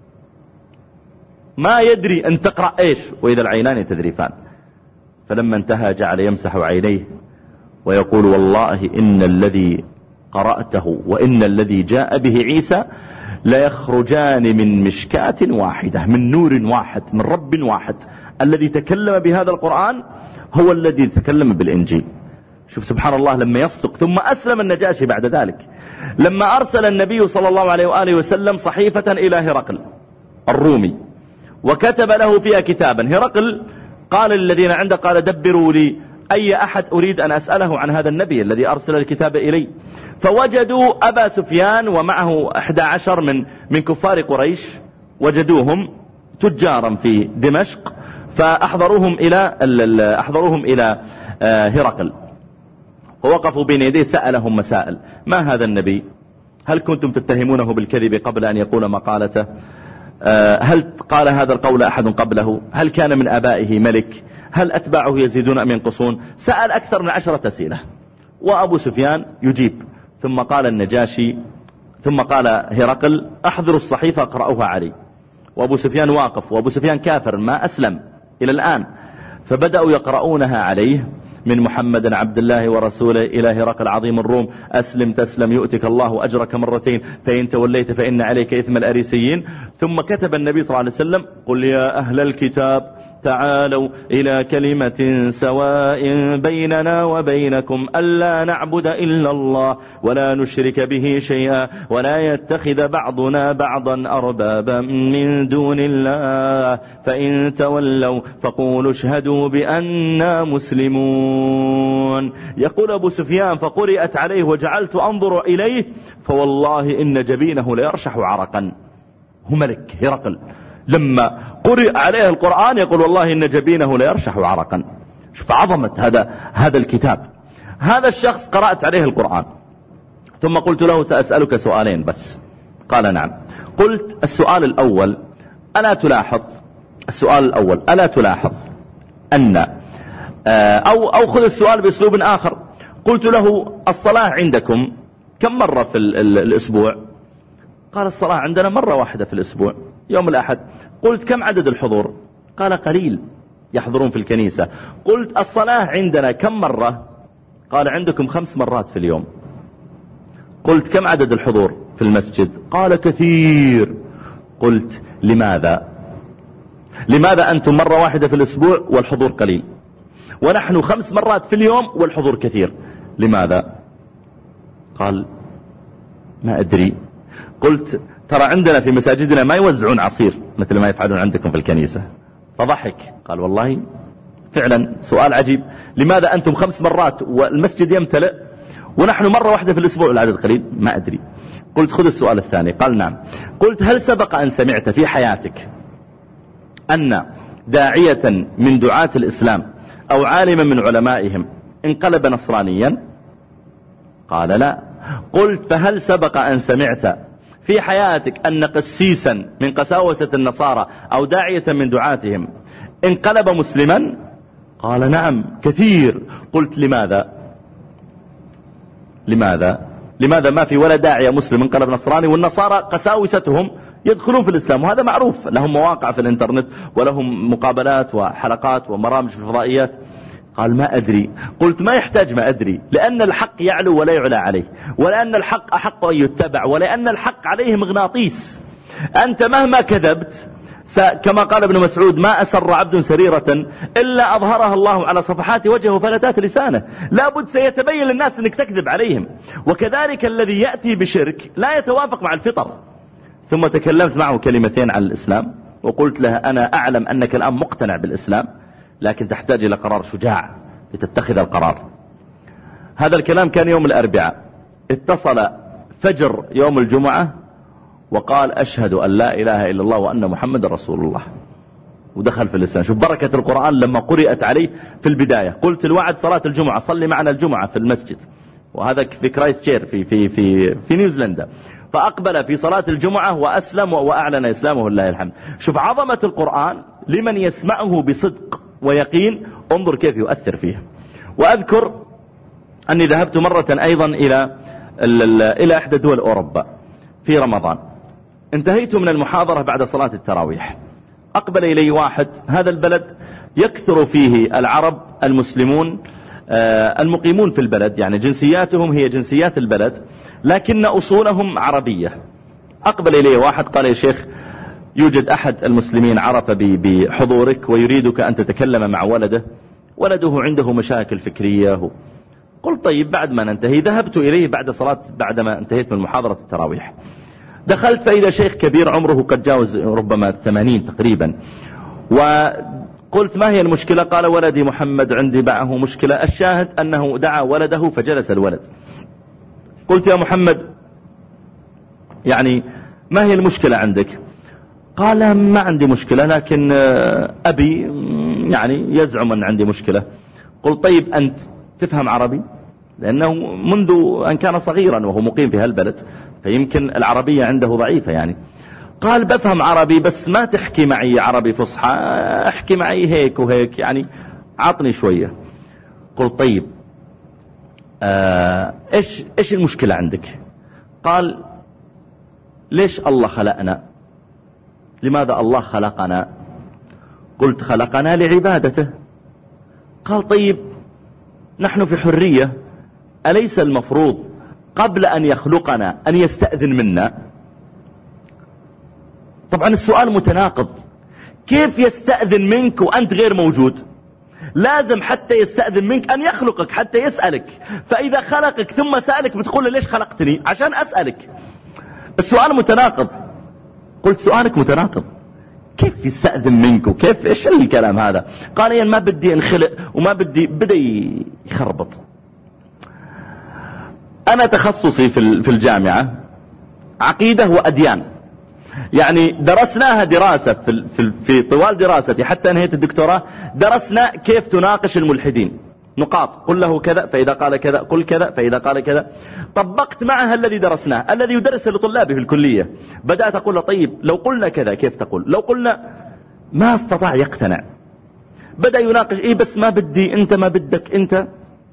ما يدري أن تقرأ إيش، وإذا العينان تذرفان. فلما انتهى جعل يمسح عينيه ويقول والله إن الذي قرأته وإن الذي جاء به عيسى لا يخرجان من مشكاة واحدة، من نور واحد، من رب واحد. الذي تكلم بهذا القرآن هو الذي تكلم بالإنجيل. شوف سبحان الله لما يصدق. ثم أسلم النجاشي بعد ذلك، لما أرسل النبي صلى الله عليه وآله وسلم صحيفة إلى هرقل الرومي، وكتب له فيها كتابا. هرقل قال للذين عنده، قال دبروا لي أي أحد أريد أن أسأله عن هذا النبي الذي أرسل الكتاب إلي. فوجدوا أبا سفيان ومعه أحد عشر من من كفار قريش، وجدوهم تجارا في دمشق، فأحضروهم إلى أحضروهم إلى هرقل، ووقفوا بين يديه سألهم مسائل. ما هذا النبي؟ هل كنتم تتهمونه بالكذب قبل أن يقول مقالته؟ هل قال هذا القول أحد قبله؟ هل كان من آبائه ملك؟ هل أتباعه يزيدون أم ينقصون؟ سأل أكثر من عشرة أسئلة، وأبو سفيان يجيب. ثم قال النجاشي، ثم قال هرقل أحضروا الصحيفة اقرأوها علي. وأبو سفيان واقف، وأبو سفيان كافر ما أسلم إلى الآن. فبدأوا يقرؤونها عليه، من محمد عبد الله ورسوله إلى هرقل عظيم الروم، أسلم تسلم يؤتك الله أجرك مرتين فإن توليت فإن عليك إثم الأريسيين. ثم كتب النبي صلى الله عليه وسلم قل يا أهل الكتاب تعالوا إلى كلمة سواء بيننا وبينكم ألا نعبد إلا الله ولا نشرك به شيئا ولا يتخذ بعضنا بعضا أربابا من دون الله فإن تولوا فقولوا اشهدوا بأننا مسلمون. يقول أبو سفيان فقرئت عليه وجعلت أنظر إليه فوالله إن جبينه ليرشح عرقا. هو ملك هرقل، لما قرئ عليه القرآن يقول والله إن جبينه ليرشح عرقا. شوف عظمة هذا هذا الكتاب. هذا الشخص قرأت عليه القرآن، ثم قلت له سأسألك سؤالين بس. قال نعم. قلت السؤال الأول ألا تلاحظ السؤال الأول ألا تلاحظ أن أو, أو خذ السؤال بأسلوب آخر. قلت له الصلاة عندكم كم مرة في الأسبوع؟ قال الصلاة عندنا مرة واحدة في الأسبوع يوم الأحد. قلت كم عدد الحضور؟ قال قليل يحضرون في الكنيسة. قلت الصلاة عندنا كم مرة؟ قال عندكم خمس مرات في اليوم. قلت كم عدد الحضور في المسجد؟ قال كثير. قلت لماذا لماذا أنتم مرة واحدة في الأسبوع والحضور قليل، ونحن خمس مرات في اليوم والحضور كثير، لماذا؟ قال ما أدري. قلت ترى عندنا في مساجدنا ما يوزعون عصير مثل ما يفعلون عندكم في الكنيسة. فضحك قال والله فعلا سؤال عجيب، لماذا أنتم خمس مرات والمسجد يمتلئ ونحن مرة واحدة في الأسبوع والعدد قليل؟ ما أدري. قلت خذ السؤال الثاني. قال نعم. قلت هل سبق أن سمعت في حياتك أن داعية من دعاة الإسلام أو عالما من علمائهم انقلب نصرانيا؟ قال لا. قلت فهل سبق أن سمعت في حياتك أن قسيسا من قساوسة النصارى أو داعية من دعاتهم انقلب مسلما؟ قال نعم كثير. قلت لماذا لماذا لماذا ما في ولا داعية مسلم انقلب نصراني، والنصارى قساوستهم يدخلون في الإسلام، وهذا معروف، لهم مواقع في الانترنت ولهم مقابلات وحلقات وبرامج في الفضائيات. قال ما أدري. قلت ما يحتاج ما أدري، لأن الحق يعلو ولا يعلى عليه، ولأن الحق أحق أن يتبع، ولأن الحق عليه مغناطيس. أنت مهما كذبت كما قال ابن مسعود ما أسر عبد سريرة إلا أظهرها الله على صفحات وجهه وفلتات لسانه. لابد سيتبين للناس أنك تكذب عليهم. وكذلك الذي يأتي بشرك لا يتوافق مع الفطر. ثم تكلمت معه كلمتين عن الإسلام وقلت له أنا أعلم أنك الآن مقتنع بالإسلام، لكن تحتاج إلى قرار شجاع لتتخذ القرار. هذا الكلام كان يوم الأربعاء. اتصل فجر يوم الجمعة وقال أشهد أن لا إله إلا الله وأن محمد رسول الله، ودخل في الإسلام. شوف بركة القرآن لما قرأت عليه في البداية. قلت الوعد صلاة الجمعة، صلي معنا الجمعة في المسجد، وهذا في كرايست شير في, في, في, في نيوزيلندا. فأقبل في صلاة الجمعة وأسلم وأعلن إسلامه لله الحمد. شوف عظمة القرآن لمن يسمعه بصدق ويقين، انظر كيف يؤثر فيه. وأذكر أني ذهبت مرة أيضا إلى إلى إحدى دول أوروبا في رمضان. انتهيت من المحاضرة بعد صلاة التراويح. أقبل إلي واحد، هذا البلد يكثر فيه العرب المسلمون المقيمون في البلد، يعني جنسياتهم هي جنسيات البلد لكن أصولهم عربية. أقبل إلي واحد قال يا شيخ يوجد أحد المسلمين عرف بحضورك ويريدك أن تتكلم مع ولده، ولده عنده مشاكل فكرية. قلت طيب بعد ما ننتهي. ذهبت إليه بعد صلاة بعدما انتهيت من محاضرة التراويح. دخلت فإذا شيخ كبير عمره قد جاوز ربما ثمانين تقريبا، وقلت ما هي المشكلة؟ قال ولدي محمد عندي معه مشكلة. الشاهد أنه دعا ولده فجلس الولد. قلت يا محمد يعني ما هي المشكلة عندك؟ قال ما عندي مشكلة، لكن أبي يعني يزعم أن عندي مشكلة. قلت طيب أنت تفهم عربي؟ لأنه منذ أن كان صغيرا وهو مقيم في هالبلد فيمكن العربية عنده ضعيفة يعني. قال بفهم عربي بس ما تحكي معي عربي فصحى، احكي معي هيك وهيك يعني عطني شوية. قلت طيب آه إيش, إيش المشكلة عندك؟ قال ليش الله خلقنا؟ لماذا الله خلقنا؟ قلت خلقنا لعبادته. قال طيب نحن في حرية، أليس المفروض قبل أن يخلقنا أن يستأذن منا؟ طبعا السؤال متناقض، كيف يستأذن منك وأنت غير موجود؟ لازم حتى يستأذن منك أن يخلقك حتى يسألك، فإذا خلقك ثم سألك بتقول له ليش خلقتني؟ عشان أسألك. السؤال متناقض. قلت سؤالك متناقض، كيف يستأذن منك وكيف إيش الكلام هذا؟ قال يعني ما بدي انخلق وما بدي، بدأ يخربط. أنا تخصصي في في الجامعة عقيدة وأديان، يعني درسناها دراسة في, في, في طوال دراستي حتى انهيت الدكتوراه، درسنا كيف تناقش الملحدين، نقاط، قل له كذا فإذا قال كذا، قل كذا فإذا قال كذا. طبقت معها الذي درسناه، الذي يدرس لطلابه في الكلية. بدأت أقول له طيب لو قلنا كذا كيف تقول، لو قلنا، ما استطاع يقتنع. بدأ يناقش، إيه بس ما بدي، أنت ما بدك أنت.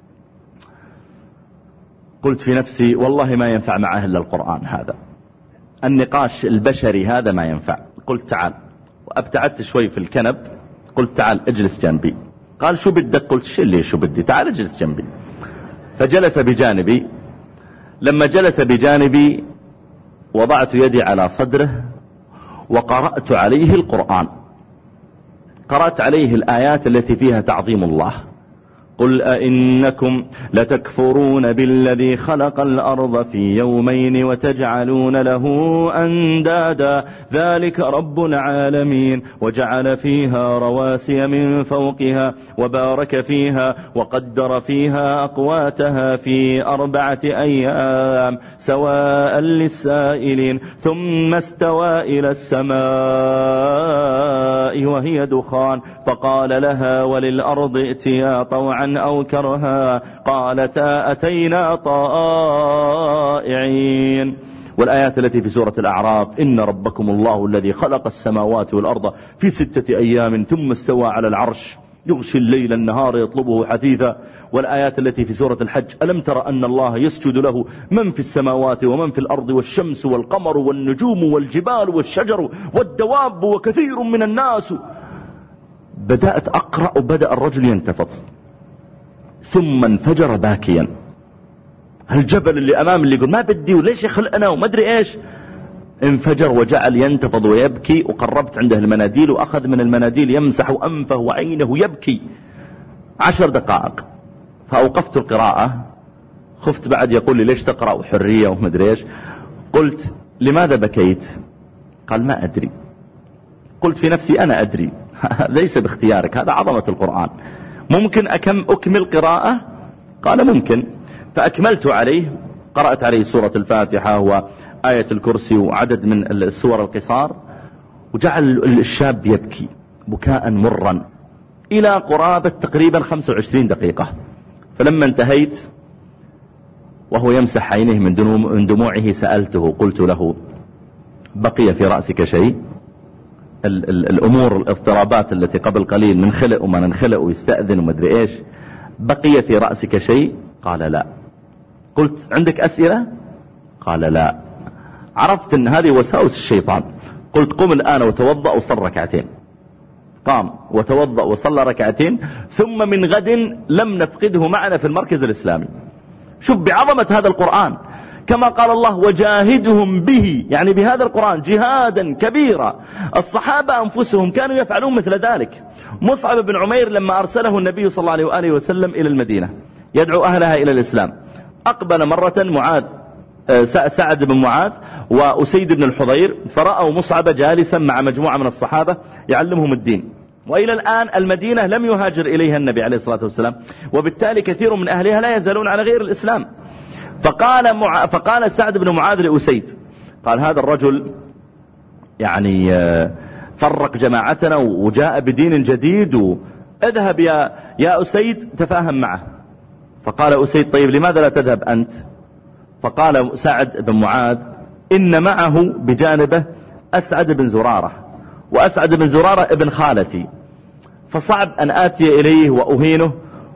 قلت في نفسي والله ما ينفع معه إلا القرآن، هذا النقاش البشري هذا ما ينفع. قلت تعال، وابتعدت شوي في الكنب، قلت تعال اجلس جنبي. قال شو بدك؟ قلت شو اللي شو بدي، تعال اجلس جنبي. فجلس بجانبي. لما جلس بجانبي وضعت يدي على صدره وقرأت عليه القرآن، قرأت عليه الآيات التي فيها تعظيم الله. قل أئنكم لتكفرون بالذي خلق الأرض في يومين وتجعلون له أندادا ذلك رب العالمين وجعل فيها رواسي من فوقها وبارك فيها وقدر فيها أقواتها في أربعة أيام سواء للسائلين ثم استوى إلى السماء وهي دخان فقال لها وللأرض ائتيا طوعا أو كرها قالتا أتينا طائعين. والآيات التي في سورة الأعراف إن ربكم الله الذي خلق السماوات والأرض في ستة أيام ثم استوى على العرش يغشي الليل النهار يطلبه حثيثا. والآيات التي في سورة الحج ألم تر أن الله يسجد له من في السماوات ومن في الأرض والشمس والقمر والنجوم والجبال والشجر والدواب وكثير من الناس. بدأت أقرأ وبدأ الرجل ينتفض ثم انفجر باكيا. الجبل اللي أمام اللي يقول ما بدي وليش يخلقنا وما أدري إيش، انفجر وجعل ينتفض ويبكي. وقربت عنده المناديل وأخذ من المناديل يمسح أنفه وعينه يبكي. عشر دقائق فأوقفت القراءة. خفت بعد يقول لي ليش تقرأ حرية وما أدري إيش. قلت لماذا بكيت؟ قال ما أدري. قلت في نفسي أنا أدري ليس باختيارك، هذا عظمة القرآن. ممكن أكم أكمل قراءة؟ قال ممكن. فأكملت عليه، قرأت عليه سورة الفاتحة وآية الكرسي وعدد من السور القصار. وجعل الشاب يبكي بكاء مرا إلى قرابة تقريبا خمسة وعشرين دقيقة. فلما انتهيت وهو يمسح عينيه من دموعه سألته، قلت له بقي في رأسك شيء؟ ال ال الأمور الاضطرابات التي قبل قليل ننخلق وما ننخلق ويستأذن وما ادري ايش، بقي في رأسك شيء؟ قال لا. قلت عندك أسئلة؟ قال لا. عرفت ان هذه وساوس الشيطان. قلت قم الآن وتوضأ وصل ركعتين. قام وتوضأ وصلى ركعتين. ثم من غد لم نفقده معنا في المركز الإسلامي. شوف بعظمة هذا القرآن، كما قال الله وجاهدهم به، يعني بهذا القرآن جهادا كبيرا. الصحابة أنفسهم كانوا يفعلون مثل ذلك. مصعب بن عمير لما أرسله النبي صلى الله عليه وآله وسلم إلى المدينة يدعو أهلها إلى الإسلام، أقبل مرة معاذ سعد بن معاذ وأسيد بن الحضير، فرأوا مصعب جالسا مع مجموعة من الصحابة يعلمهم الدين. وإلى الآن المدينة لم يهاجر إليها النبي عليه الصلاة والسلام، وبالتالي كثير من أهلها لا يزالون على غير الإسلام. فقال, مع... فقال سعد بن معاذ لأسيد، قال هذا الرجل يعني فرق جماعتنا وجاء بدين جديد، اذهب يا, يا أسيد تفاهم معه. فقال أسيد طيب لماذا لا تذهب أنت؟ فقال سعد بن معاذ إن معه بجانبه أسعد بن زرارة، وأسعد بن زرارة ابن خالتي، فصعب أن آتي إليه وأهينه،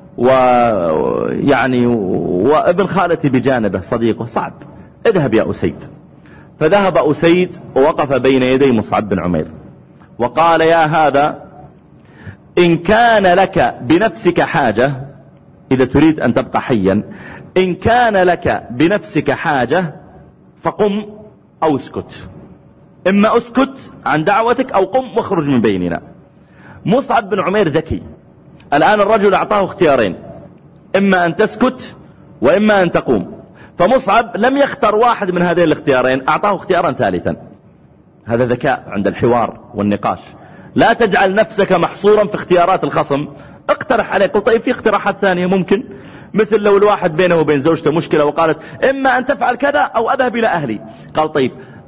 ويعني وابن خالتي بجانبه صديقه، صعب، اذهب يا أسيد. فذهب أسيد ووقف بين يدي مصعب بن عمير وقال يا هذا إن كان لك بنفسك حاجة، إذا تريد أن تبقى حيا، إن كان لك بنفسك حاجة فقم أو اسكت، إما اسكت عن دعوتك أو قم واخرج من بيننا. مصعب بن عمير ذكي. الآن الرجل أعطاه اختيارين، إما أن تسكت وإما أن تقوم. فمصعب لم يختار واحد من هذين الاختيارين، أعطاه اختيارا ثالثا. هذا ذكاء عند الحوار والنقاش. لا تجعل نفسك محصورا في اختيارات الخصم، اقترح عليه. قل طيب في اقتراحات ثانية ممكن، مثل لو الواحد بينه وبين زوجته مشكلة وقالت إما أن تفعل كذا أو أذهب إلى أهلي، قال طيب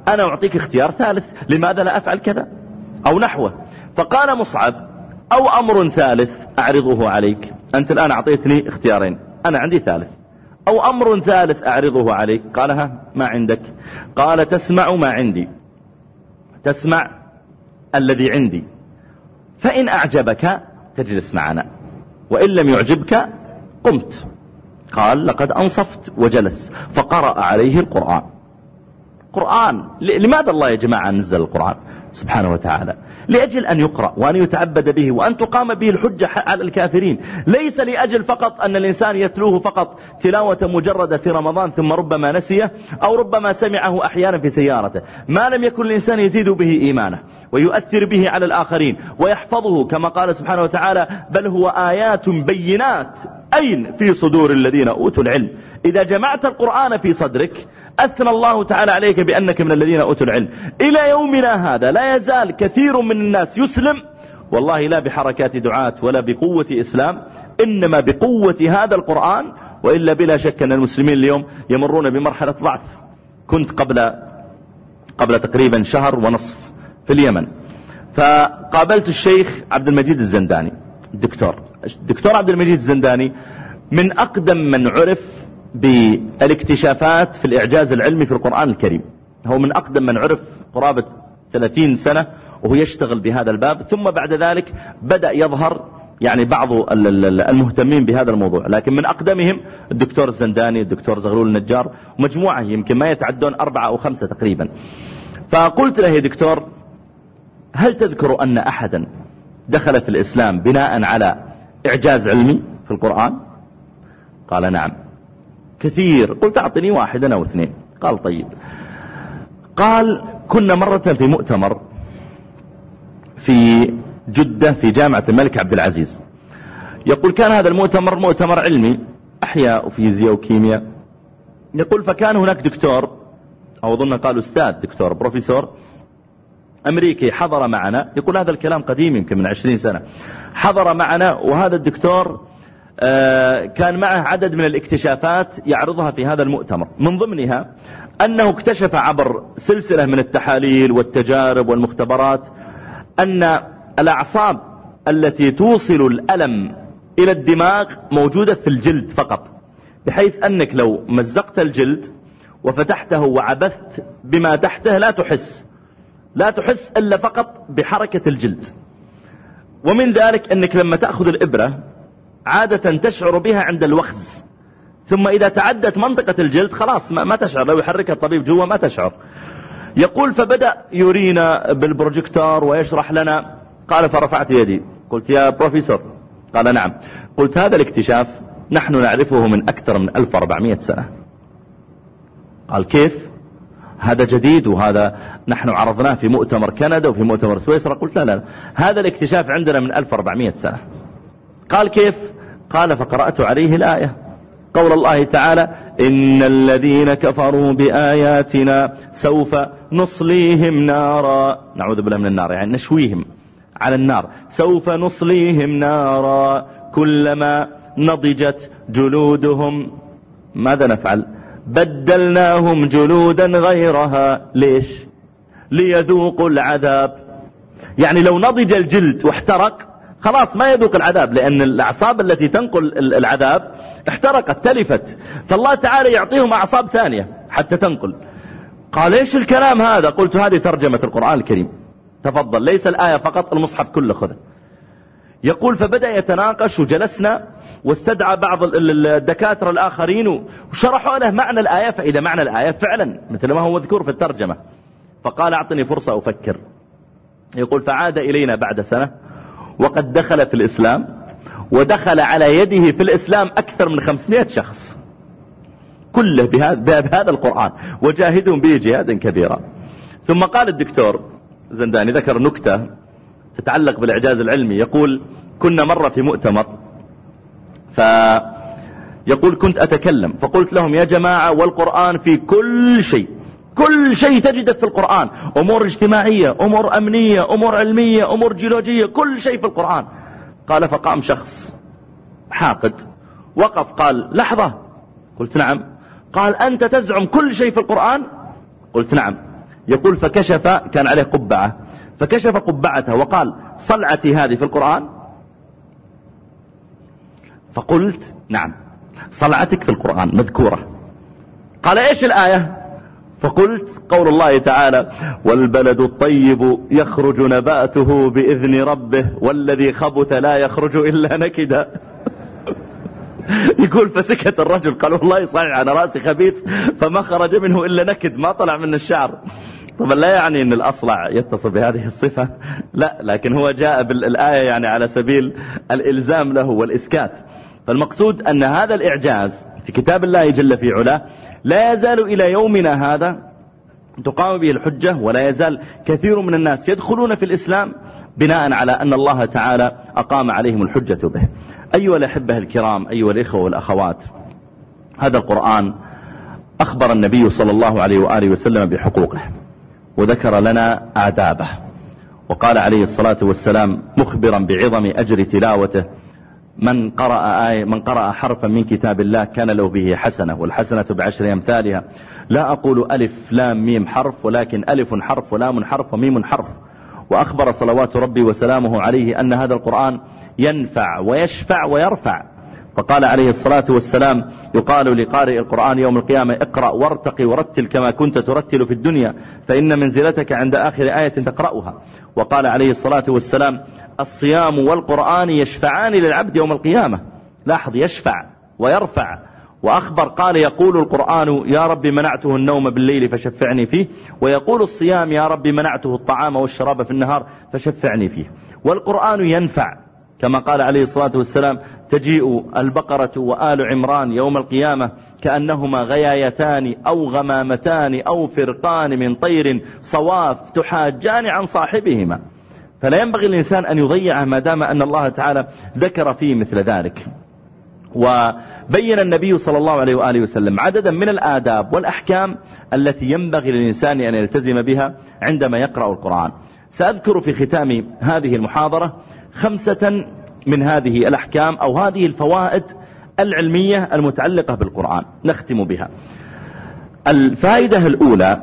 أنا أعطيك اختيار ثالث، لماذا لا أفعل كذا أو نحوه. فقال مصعب أو أمر ثالث أعرضه عليك. أنت الآن أعطيتني اختيارين، أنا عندي ثالث. أو أمر ثالث أعرضه عليك. قال ها ما عندك؟ قال تسمع ما عندي، تسمع الذي عندي، فإن أعجبك تجلس معنا، وإن لم يعجبك قمت. قال لقد أنصفت وجلس، فقرأ عليه القرآن. قرآن لماذا الله يا جماعة نزل القرآن سبحانه وتعالى؟ لأجل أن يقرأ وأن يتعبد به وأن تقام به الحجة على الكافرين، ليس لأجل فقط أن الإنسان يتلوه فقط تلاوة مجردة في رمضان ثم ربما نسيه أو ربما سمعه أحيانا في سيارته، ما لم يكن الإنسان يزيد به إيمانه ويؤثر به على الآخرين ويحفظه كما قال سبحانه وتعالى بل هو آيات بينات أين في صدور الذين أوتوا العلم. إذا جمعت القرآن في صدرك أثنى الله تعالى عليك بأنك من الذين أوتوا العلم. إلى يومنا هذا لا يزال كثير من الناس يسلم، والله لا بحركات دعاة ولا بقوة إسلام، إنما بقوة هذا القرآن، وإلا بلا شك أن المسلمين اليوم يمرون بمرحلة ضعف. كنت قبل قبل تقريبا شهر ونصف في اليمن، فقابلت الشيخ عبد المجيد الزنداني الدكتور الدكتور عبد المجيد الزنداني من أقدم من عرف بالاكتشافات في الإعجاز العلمي في القرآن الكريم. هو من أقدم من عرف قرابة ثلاثين سنة وهو يشتغل بهذا الباب، ثم بعد ذلك بدأ يظهر يعني بعض المهتمين بهذا الموضوع، لكن من أقدمهم الدكتور الزنداني، الدكتور زغلول النجار، ومجموعة يمكن ما يتعدون أربعة أو خمسة تقريبا. فقلت له يا دكتور هل تذكر أن أحدا دخل في الإسلام بناء على إعجاز علمي في القرآن؟ قال نعم كثير. قلت أعطني واحدا أو اثنين. قال طيب. قال كنا مرة في مؤتمر في جدة في جامعة الملك عبد العزيز. يقول كان هذا المؤتمر مؤتمر علمي أحياء وفيزياء وكيمياء. يقول فكان هناك دكتور أو أظن قال أستاذ دكتور بروفيسور أمريكي حضر معنا. يقول هذا الكلام قديم يمكن من عشرين سنة. حضر معنا، وهذا الدكتور كان معه عدد من الاكتشافات يعرضها في هذا المؤتمر، من ضمنها أنه اكتشف عبر سلسلة من التحاليل والتجارب والمختبرات أن الأعصاب التي توصل الألم إلى الدماغ موجودة في الجلد فقط، بحيث أنك لو مزقت الجلد وفتحته وعبثت بما تحته لا تحس لا تحس إلا فقط بحركة الجلد. ومن ذلك أنك لما تأخذ الإبرة عادة تشعر بها عند الوخز، ثم إذا تعدت منطقة الجلد خلاص ما تشعر، لو يحركها الطبيب جوا ما تشعر. يقول فبدأ يرينا بالبروجيكتور ويشرح لنا. قال فرفعت يدي قلت يا بروفيسور. قال نعم. قلت هذا الاكتشاف نحن نعرفه من أكثر من ألف وأربعمائة سنة. قال كيف؟ هذا جديد، وهذا نحن عرضناه في مؤتمر كندا وفي مؤتمر سويسرا. قلت لا لا هذا الاكتشاف عندنا من ألف وأربعمائة سنة. قال كيف؟ قال فقرأت عليه الآية، قول الله تعالى إن الذين كفروا بآياتنا سوف نصليهم نارا. نعوذ بالله من النار، يعني نشويهم على النار. سوف نصليهم نارا كلما نضجت جلودهم ماذا نفعل؟ بدلناهم جلودا غيرها. ليش؟ ليذوقوا العذاب. يعني لو نضج الجلد واحترق خلاص ما يذوق العذاب، لأن الأعصاب التي تنقل العذاب احترقت تلفت، فالله تعالى يعطيهم أعصاب ثانية حتى تنقل. قال ايش الكلام هذا؟ قلت هذه ترجمة القرآن الكريم، تفضل، ليس الآية فقط، المصحف كله خذه. يقول فبدأ يتناقش وجلسنا، واستدعى بعض الدكاترة الآخرين وشرحوا له معنى الآية، فإذا معنى الآية فعلا مثل ما هو مذكور في الترجمة. فقال أعطني فرصة أفكر. يقول فعاد إلينا بعد سنة وقد دخل في الإسلام، ودخل على يده في الإسلام أكثر من خمسمائة شخص كله بهذا, بهذا القرآن، وجاهدهم به جهادا كبيرا. ثم قال الدكتور زنداني ذكر نكتة تتعلق بالإعجاز العلمي. يقول كنا مرة في مؤتمر، فيقول كنت أتكلم فقلت لهم يا جماعة والقرآن في كل شيء، كل شيء تجده في القرآن، أمور اجتماعية، أمور أمنية، أمور علمية، أمور جيولوجية، كل شيء في القرآن. قال فقام شخص حاقد وقف قال لحظة. قلت نعم. قال أنت تزعم كل شيء في القرآن؟ قلت نعم. يقول فكشف، كان عليه قبعة، فكشف قبعته وقال صلعتي هذه في القرآن؟ فقلت نعم صلعتك في القرآن مذكورة. قال ايش الآية؟ فقلت قول الله تعالى والبلد الطيب يخرج نباته بإذن ربه والذي خبث لا يخرج إلا نكدا. يقول فسكت الرجل، قال والله صحيح أنا رأسي خبيث فما خرج منه إلا نكد، ما طلع من الشعر. طبعا لا يعني أن الأصلع يتصل بهذه الصفة، لا، لكن هو جاء بالآية يعني على سبيل الإلزام له والإسكات. فالمقصود أن هذا الإعجاز في كتاب الله جل في علاه لا يزال إلى يومنا هذا تقام به الحجة، ولا يزال كثير من الناس يدخلون في الإسلام بناء على أن الله تعالى أقام عليهم الحجة به. أيها الأحبة الكرام، أيها الإخوة والأخوات، هذا القرآن أخبر النبي صلى الله عليه وآله وسلم بحقوقه وذكر لنا آدابه، وقال عليه الصلاة والسلام مخبرا بعظم أجر تلاوته من قرأ آية من قرأ حرفا من كتاب الله كان له به حسنة، والحسنة بعشر أمثالها. لا أقول ألف لام ميم حرف، ولكن ألف حرف ولام حرف وميم حرف. وأخبر صلوات ربي وسلامه عليه أن هذا القرآن ينفع ويشفع ويرفع، فقال عليه الصلاة والسلام يقال لقارئ القرآن يوم القيامة اقرأ وارتقي ورتل كما كنت ترتل في الدنيا فإن منزلتك عند آخر آية تقرأها. وقال عليه الصلاة والسلام الصيام والقرآن يشفعان للعبد يوم القيامة. لاحظ، يشفع ويرفع. وأخبر قال يقول القرآن يا رب منعته النوم بالليل فشفعني فيه، ويقول الصيام يا رب منعته الطعام والشراب في النهار فشفعني فيه. والقرآن ينفع كما قال عليه الصلاة والسلام تجيء البقرة وآل عمران يوم القيامة كأنهما غيايتان أو غمامتان أو فرقان من طير صواف تحاجان عن صاحبهما. فلا ينبغي الإنسان أن يضيعه ما دام أن الله تعالى ذكر فيه مثل ذلك. وبين النبي صلى الله عليه وآله وسلم عددا من الآداب والأحكام التي ينبغي للإنسان أن يلتزم بها عندما يقرأ القرآن. سأذكر في ختام هذه المحاضرة خمسة من هذه الأحكام أو هذه الفوائد العلمية المتعلقة بالقرآن نختم بها. الفائدة الأولى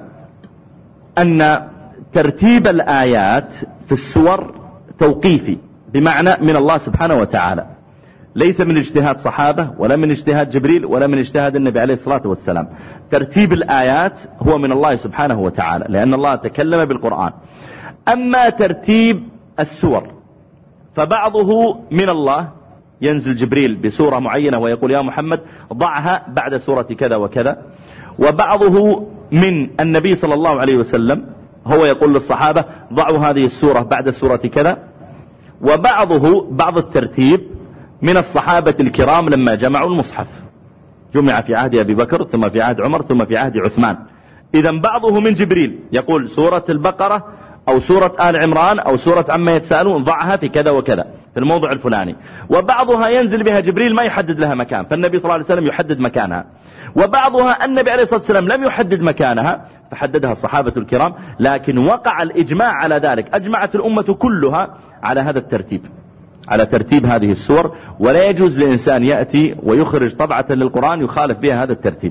أن ترتيب الآيات في السور توقيفي، بمعنى من الله سبحانه وتعالى، ليس من اجتهاد صحابة ولا من اجتهاد جبريل ولا من اجتهاد النبي عليه الصلاة والسلام. ترتيب الآيات هو من الله سبحانه وتعالى لأن الله تكلم بالقرآن. أما ترتيب السور فبعضه من الله، ينزل جبريل بسورة معينة ويقول يا محمد ضعها بعد سورة كذا وكذا، وبعضه من النبي صلى الله عليه وسلم هو يقول للصحابة ضعوا هذه السورة بعد سورة كذا، وبعضه بعض الترتيب من الصحابة الكرام لما جمعوا المصحف، جمع في عهد أبي بكر ثم في عهد عمر ثم في عهد عثمان. إذن بعضه من جبريل يقول سورة البقرة أو سورة آل عمران أو سورة عما يتساءلون ضعها في كذا وكذا في الموضع الفلاني، وبعضها ينزل بها جبريل ما يحدد لها مكان فالنبي صلى الله عليه وسلم يحدد مكانها، وبعضها النبي عليه الصلاة والسلام لم يحدد مكانها فحددها الصحابة الكرام، لكن وقع الإجماع على ذلك، أجمعت الأمة كلها على هذا الترتيب، على ترتيب هذه السور، ولا يجوز لإنسان يأتي ويخرج طبعة للقرآن يخالف بها هذا الترتيب.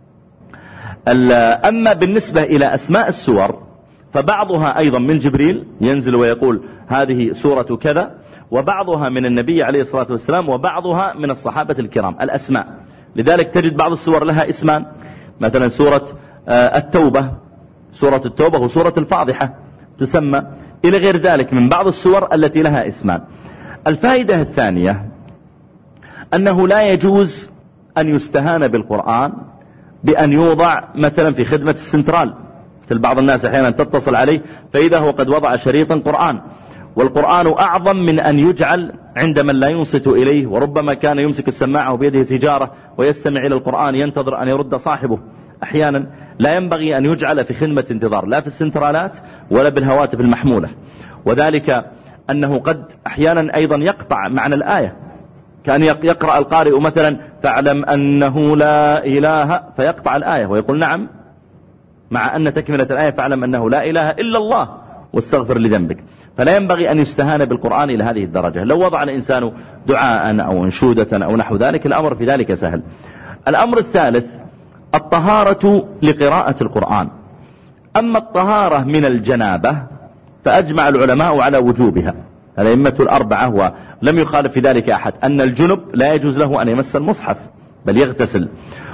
أما بالنسبة إلى أسماء السور فبعضها أيضا من جبريل ينزل ويقول هذه سورة كذا، وبعضها من النبي عليه الصلاة والسلام، وبعضها من الصحابة الكرام الأسماء. لذلك تجد بعض السور لها اسمان، مثلا سورة التوبة، سورة التوبة وسورة الفاضحة تسمى، إلى غير ذلك من بعض السور التي لها اسمان. الفائدة الثانية أنه لا يجوز أن يستهان بالقرآن بأن يوضع مثلا في خدمة السنترال، مثل بعض الناس أحيانا تتصل عليه فإذا هو قد وضع شريطا قرآن، والقرآن أعظم من أن يجعل عند من لا ينصت إليه، وربما كان يمسك السماعة وبيده سيجارة ويستمع إلى القرآن ينتظر أن يرد صاحبه. أحيانا لا ينبغي أن يجعل في خدمة انتظار لا في السنترالات ولا بالهواتف المحمولة، وذلك أنه قد أحيانا أيضا يقطع معنى الآية، كان يقرأ القارئ مثلا فاعلم أنه لا إله فيقطع الآية ويقول نعم، مع أن تكملة الآية فاعلم أنه لا إله إلا الله واستغفر لذنبك. فلا ينبغي أن يستهان بالقرآن إلى هذه الدرجة. لو وضع الإنسان دعاء أو أنشودة أو نحو ذلك الأمر في ذلك سهل. الأمر الثالث الطهارة لقراءة القرآن. أما الطهارة من الجنابة فأجمع العلماء على وجوبها، الأئمة الأربعة، ولم يخالف في ذلك أحد، أن الجنب لا يجوز له أن يمس المصحف بل يغتسل.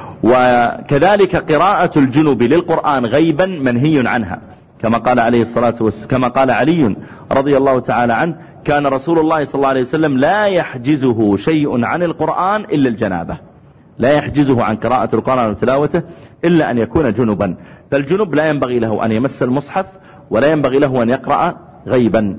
وكذلك قراءة الجنب للقرآن غيبا منهي عنها، كما قال عليه الصلاة والسلام، كما قال علي رضي الله تعالى عنه: كان رسول الله صلى الله عليه وسلم لا يحجزه شيء عن القرآن إلا الجنابة، لا يحجزه عن قراءة القرآن وتلاوته إلا أن يكون جنبا. فالجنب لا ينبغي له أن يمس المصحف ولا ينبغي له أن يقرأ غيبا.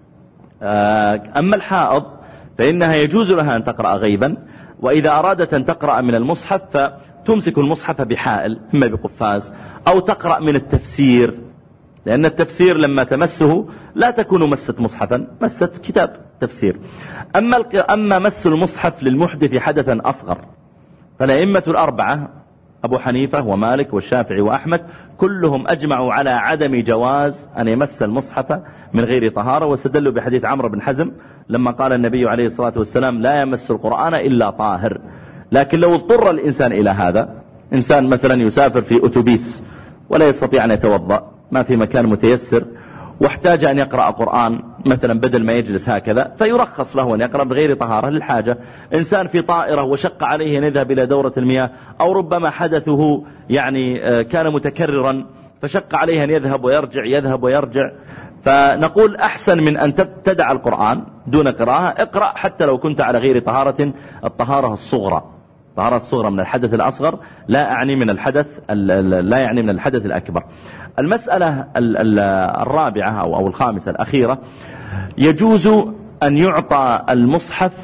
أما الحائض فإنها يجوز لها أن تقرأ غيبا، وإذا أرادت أن تقرأ من المصحف فتمسك المصحف بحائل إما بقفاز، أو تقرأ من التفسير، لأن التفسير لما تمسه لا تكون مست مصحفا، مست كتاب تفسير. أما, أما مس المصحف للمحدث حدثا أصغر فالأئمة الأربعة أبو حنيفة ومالك والشافعي وأحمد كلهم أجمعوا على عدم جواز أن يمس المصحف من غير طهارة، واستدلوا بحديث عمرو بن حزم لما قال النبي عليه الصلاة والسلام: لا يمس القرآن إلا طاهر. لكن لو اضطر الإنسان إلى هذا، إنسان مثلا يسافر في أتوبيس ولا يستطيع أن يتوضأ، ما في مكان متيسر، واحتاج أن يقرأ قرآن مثلا بدل ما يجلس هكذا، فيرخص له أن يقرأ بغير طهارة للحاجة. إنسان في طائرة وشق عليه أن يذهب إلى دورة المياه، أو ربما حدثه يعني كان متكررا فشق عليه أن يذهب ويرجع يذهب ويرجع، فنقول أحسن من أن تدع القرآن دون قراءة، اقرأ حتى لو كنت على غير طهارة، الطهارة الصغرى، طهارة الصغرى من الحدث الأصغر، لا أعني من الحدث لا يعني من الحدث الأكبر. المسألة الرابعة أو الخامسة الأخيرة: يجوز أن يعطى المصحف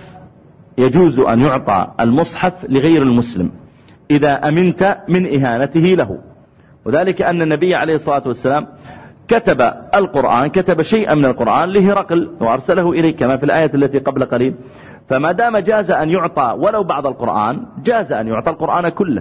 يجوز أن يعطى المصحف لغير المسلم إذا أمنت من إهانته له، وذلك أن النبي عليه الصلاة والسلام كتب القرآن كتب شيئا من القرآن لهرقل وأرسله إليه كما في الآية التي قبل قليل. فما دام جاز أن يعطى ولو بعض القرآن، جاز أن يعطى القرآن كله،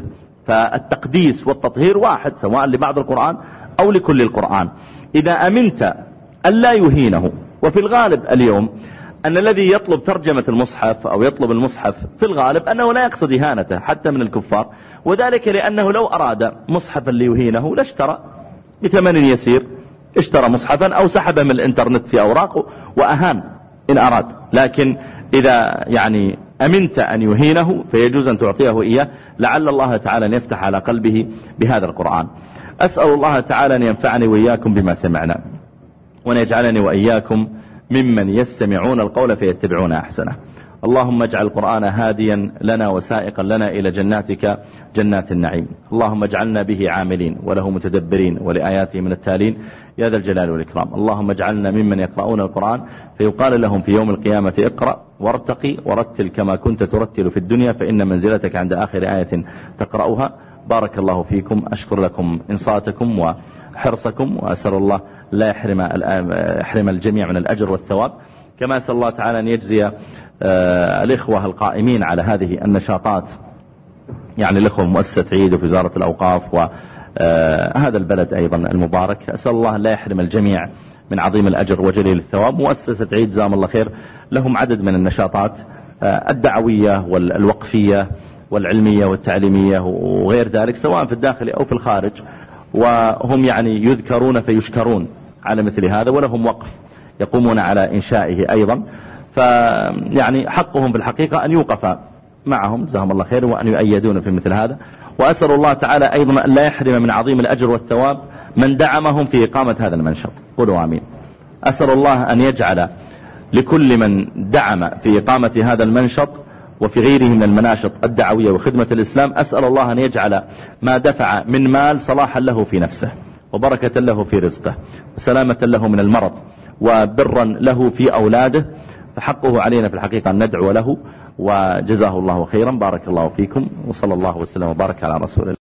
فالتقديس والتطهير واحد سواء لبعض القرآن أو لكل القرآن إذا أمنت أن لا يهينه. وفي الغالب اليوم أن الذي يطلب ترجمة المصحف أو يطلب المصحف في الغالب أنه لا يقصد إهانته حتى من الكفار، وذلك لأنه لو أراد مصحفا ليهينه لاشترى بثمن يسير، اشترى مصحفا أو سحبه من الانترنت في أوراقه وأهان إن أراد. لكن إذا يعني أمنت أن يهينه فيجوز أن تعطيه إياه، لعل الله تعالى أن يفتح على قلبه بهذا القرآن. أسأل الله تعالى أن ينفعني وإياكم بما سمعنا، وأن يجعلني وإياكم ممن يستمعون القول فيتبعون أحسنه. اللهم اجعل القرآن هاديا لنا وسائقا لنا إلى جناتك جنات النعيم. اللهم اجعلنا به عاملين وله متدبرين ولآياته من التالين يا ذا الجلال والإكرام. اللهم اجعلنا ممن يقرؤون القرآن فيقال لهم في يوم القيامة: اقرأ وارتقي ورتل كما كنت ترتل في الدنيا فإن منزلتك عند آخر آية تقرأها. بارك الله فيكم، أشكر لكم إنصاتكم وحرصكم، وأسأل الله لا يحرم يحرم الجميع من الأجر والثواب، كما أسأل الله تعالى أن يجزي الإخوة القائمين على هذه النشاطات، يعني الإخوة مؤسسة عيد وفي وزارة الأوقاف وهذا البلد أيضا المبارك. أسأل الله أن لا يحرم الجميع من عظيم الأجر وجليل الثواب. مؤسسة عيد جزاهم الله خير لهم عدد من النشاطات الدعوية والوقفية والعلمية والتعليمية وغير ذلك سواء في الداخل أو في الخارج، وهم يعني يذكرون فيشكرون على مثل هذا، ولهم وقف يقومون على إنشائه أيضا. فيعني حقهم في الحقيقة أن يوقف معهم جزاهم الله خير وأن يؤيدون في مثل هذا. وأسأل الله تعالى أيضا أن لا يحرم من عظيم الأجر والثواب من دعمهم في إقامة هذا المنشط. قولوا آمين. أسأل الله أن يجعل لكل من دعم في إقامة هذا المنشط وفي غيره من المناشط الدعوية وخدمة الإسلام، أسأل الله أن يجعل ما دفع من مال صلاحا له في نفسه وبركة له في رزقه وسلامة له من المرض وبرا له في أولاده، فحقه علينا في الحقيقة أن ندعو له، وجزاه الله خيرا. بارك الله فيكم، وصلى الله وسلم وبارك على رسول الله.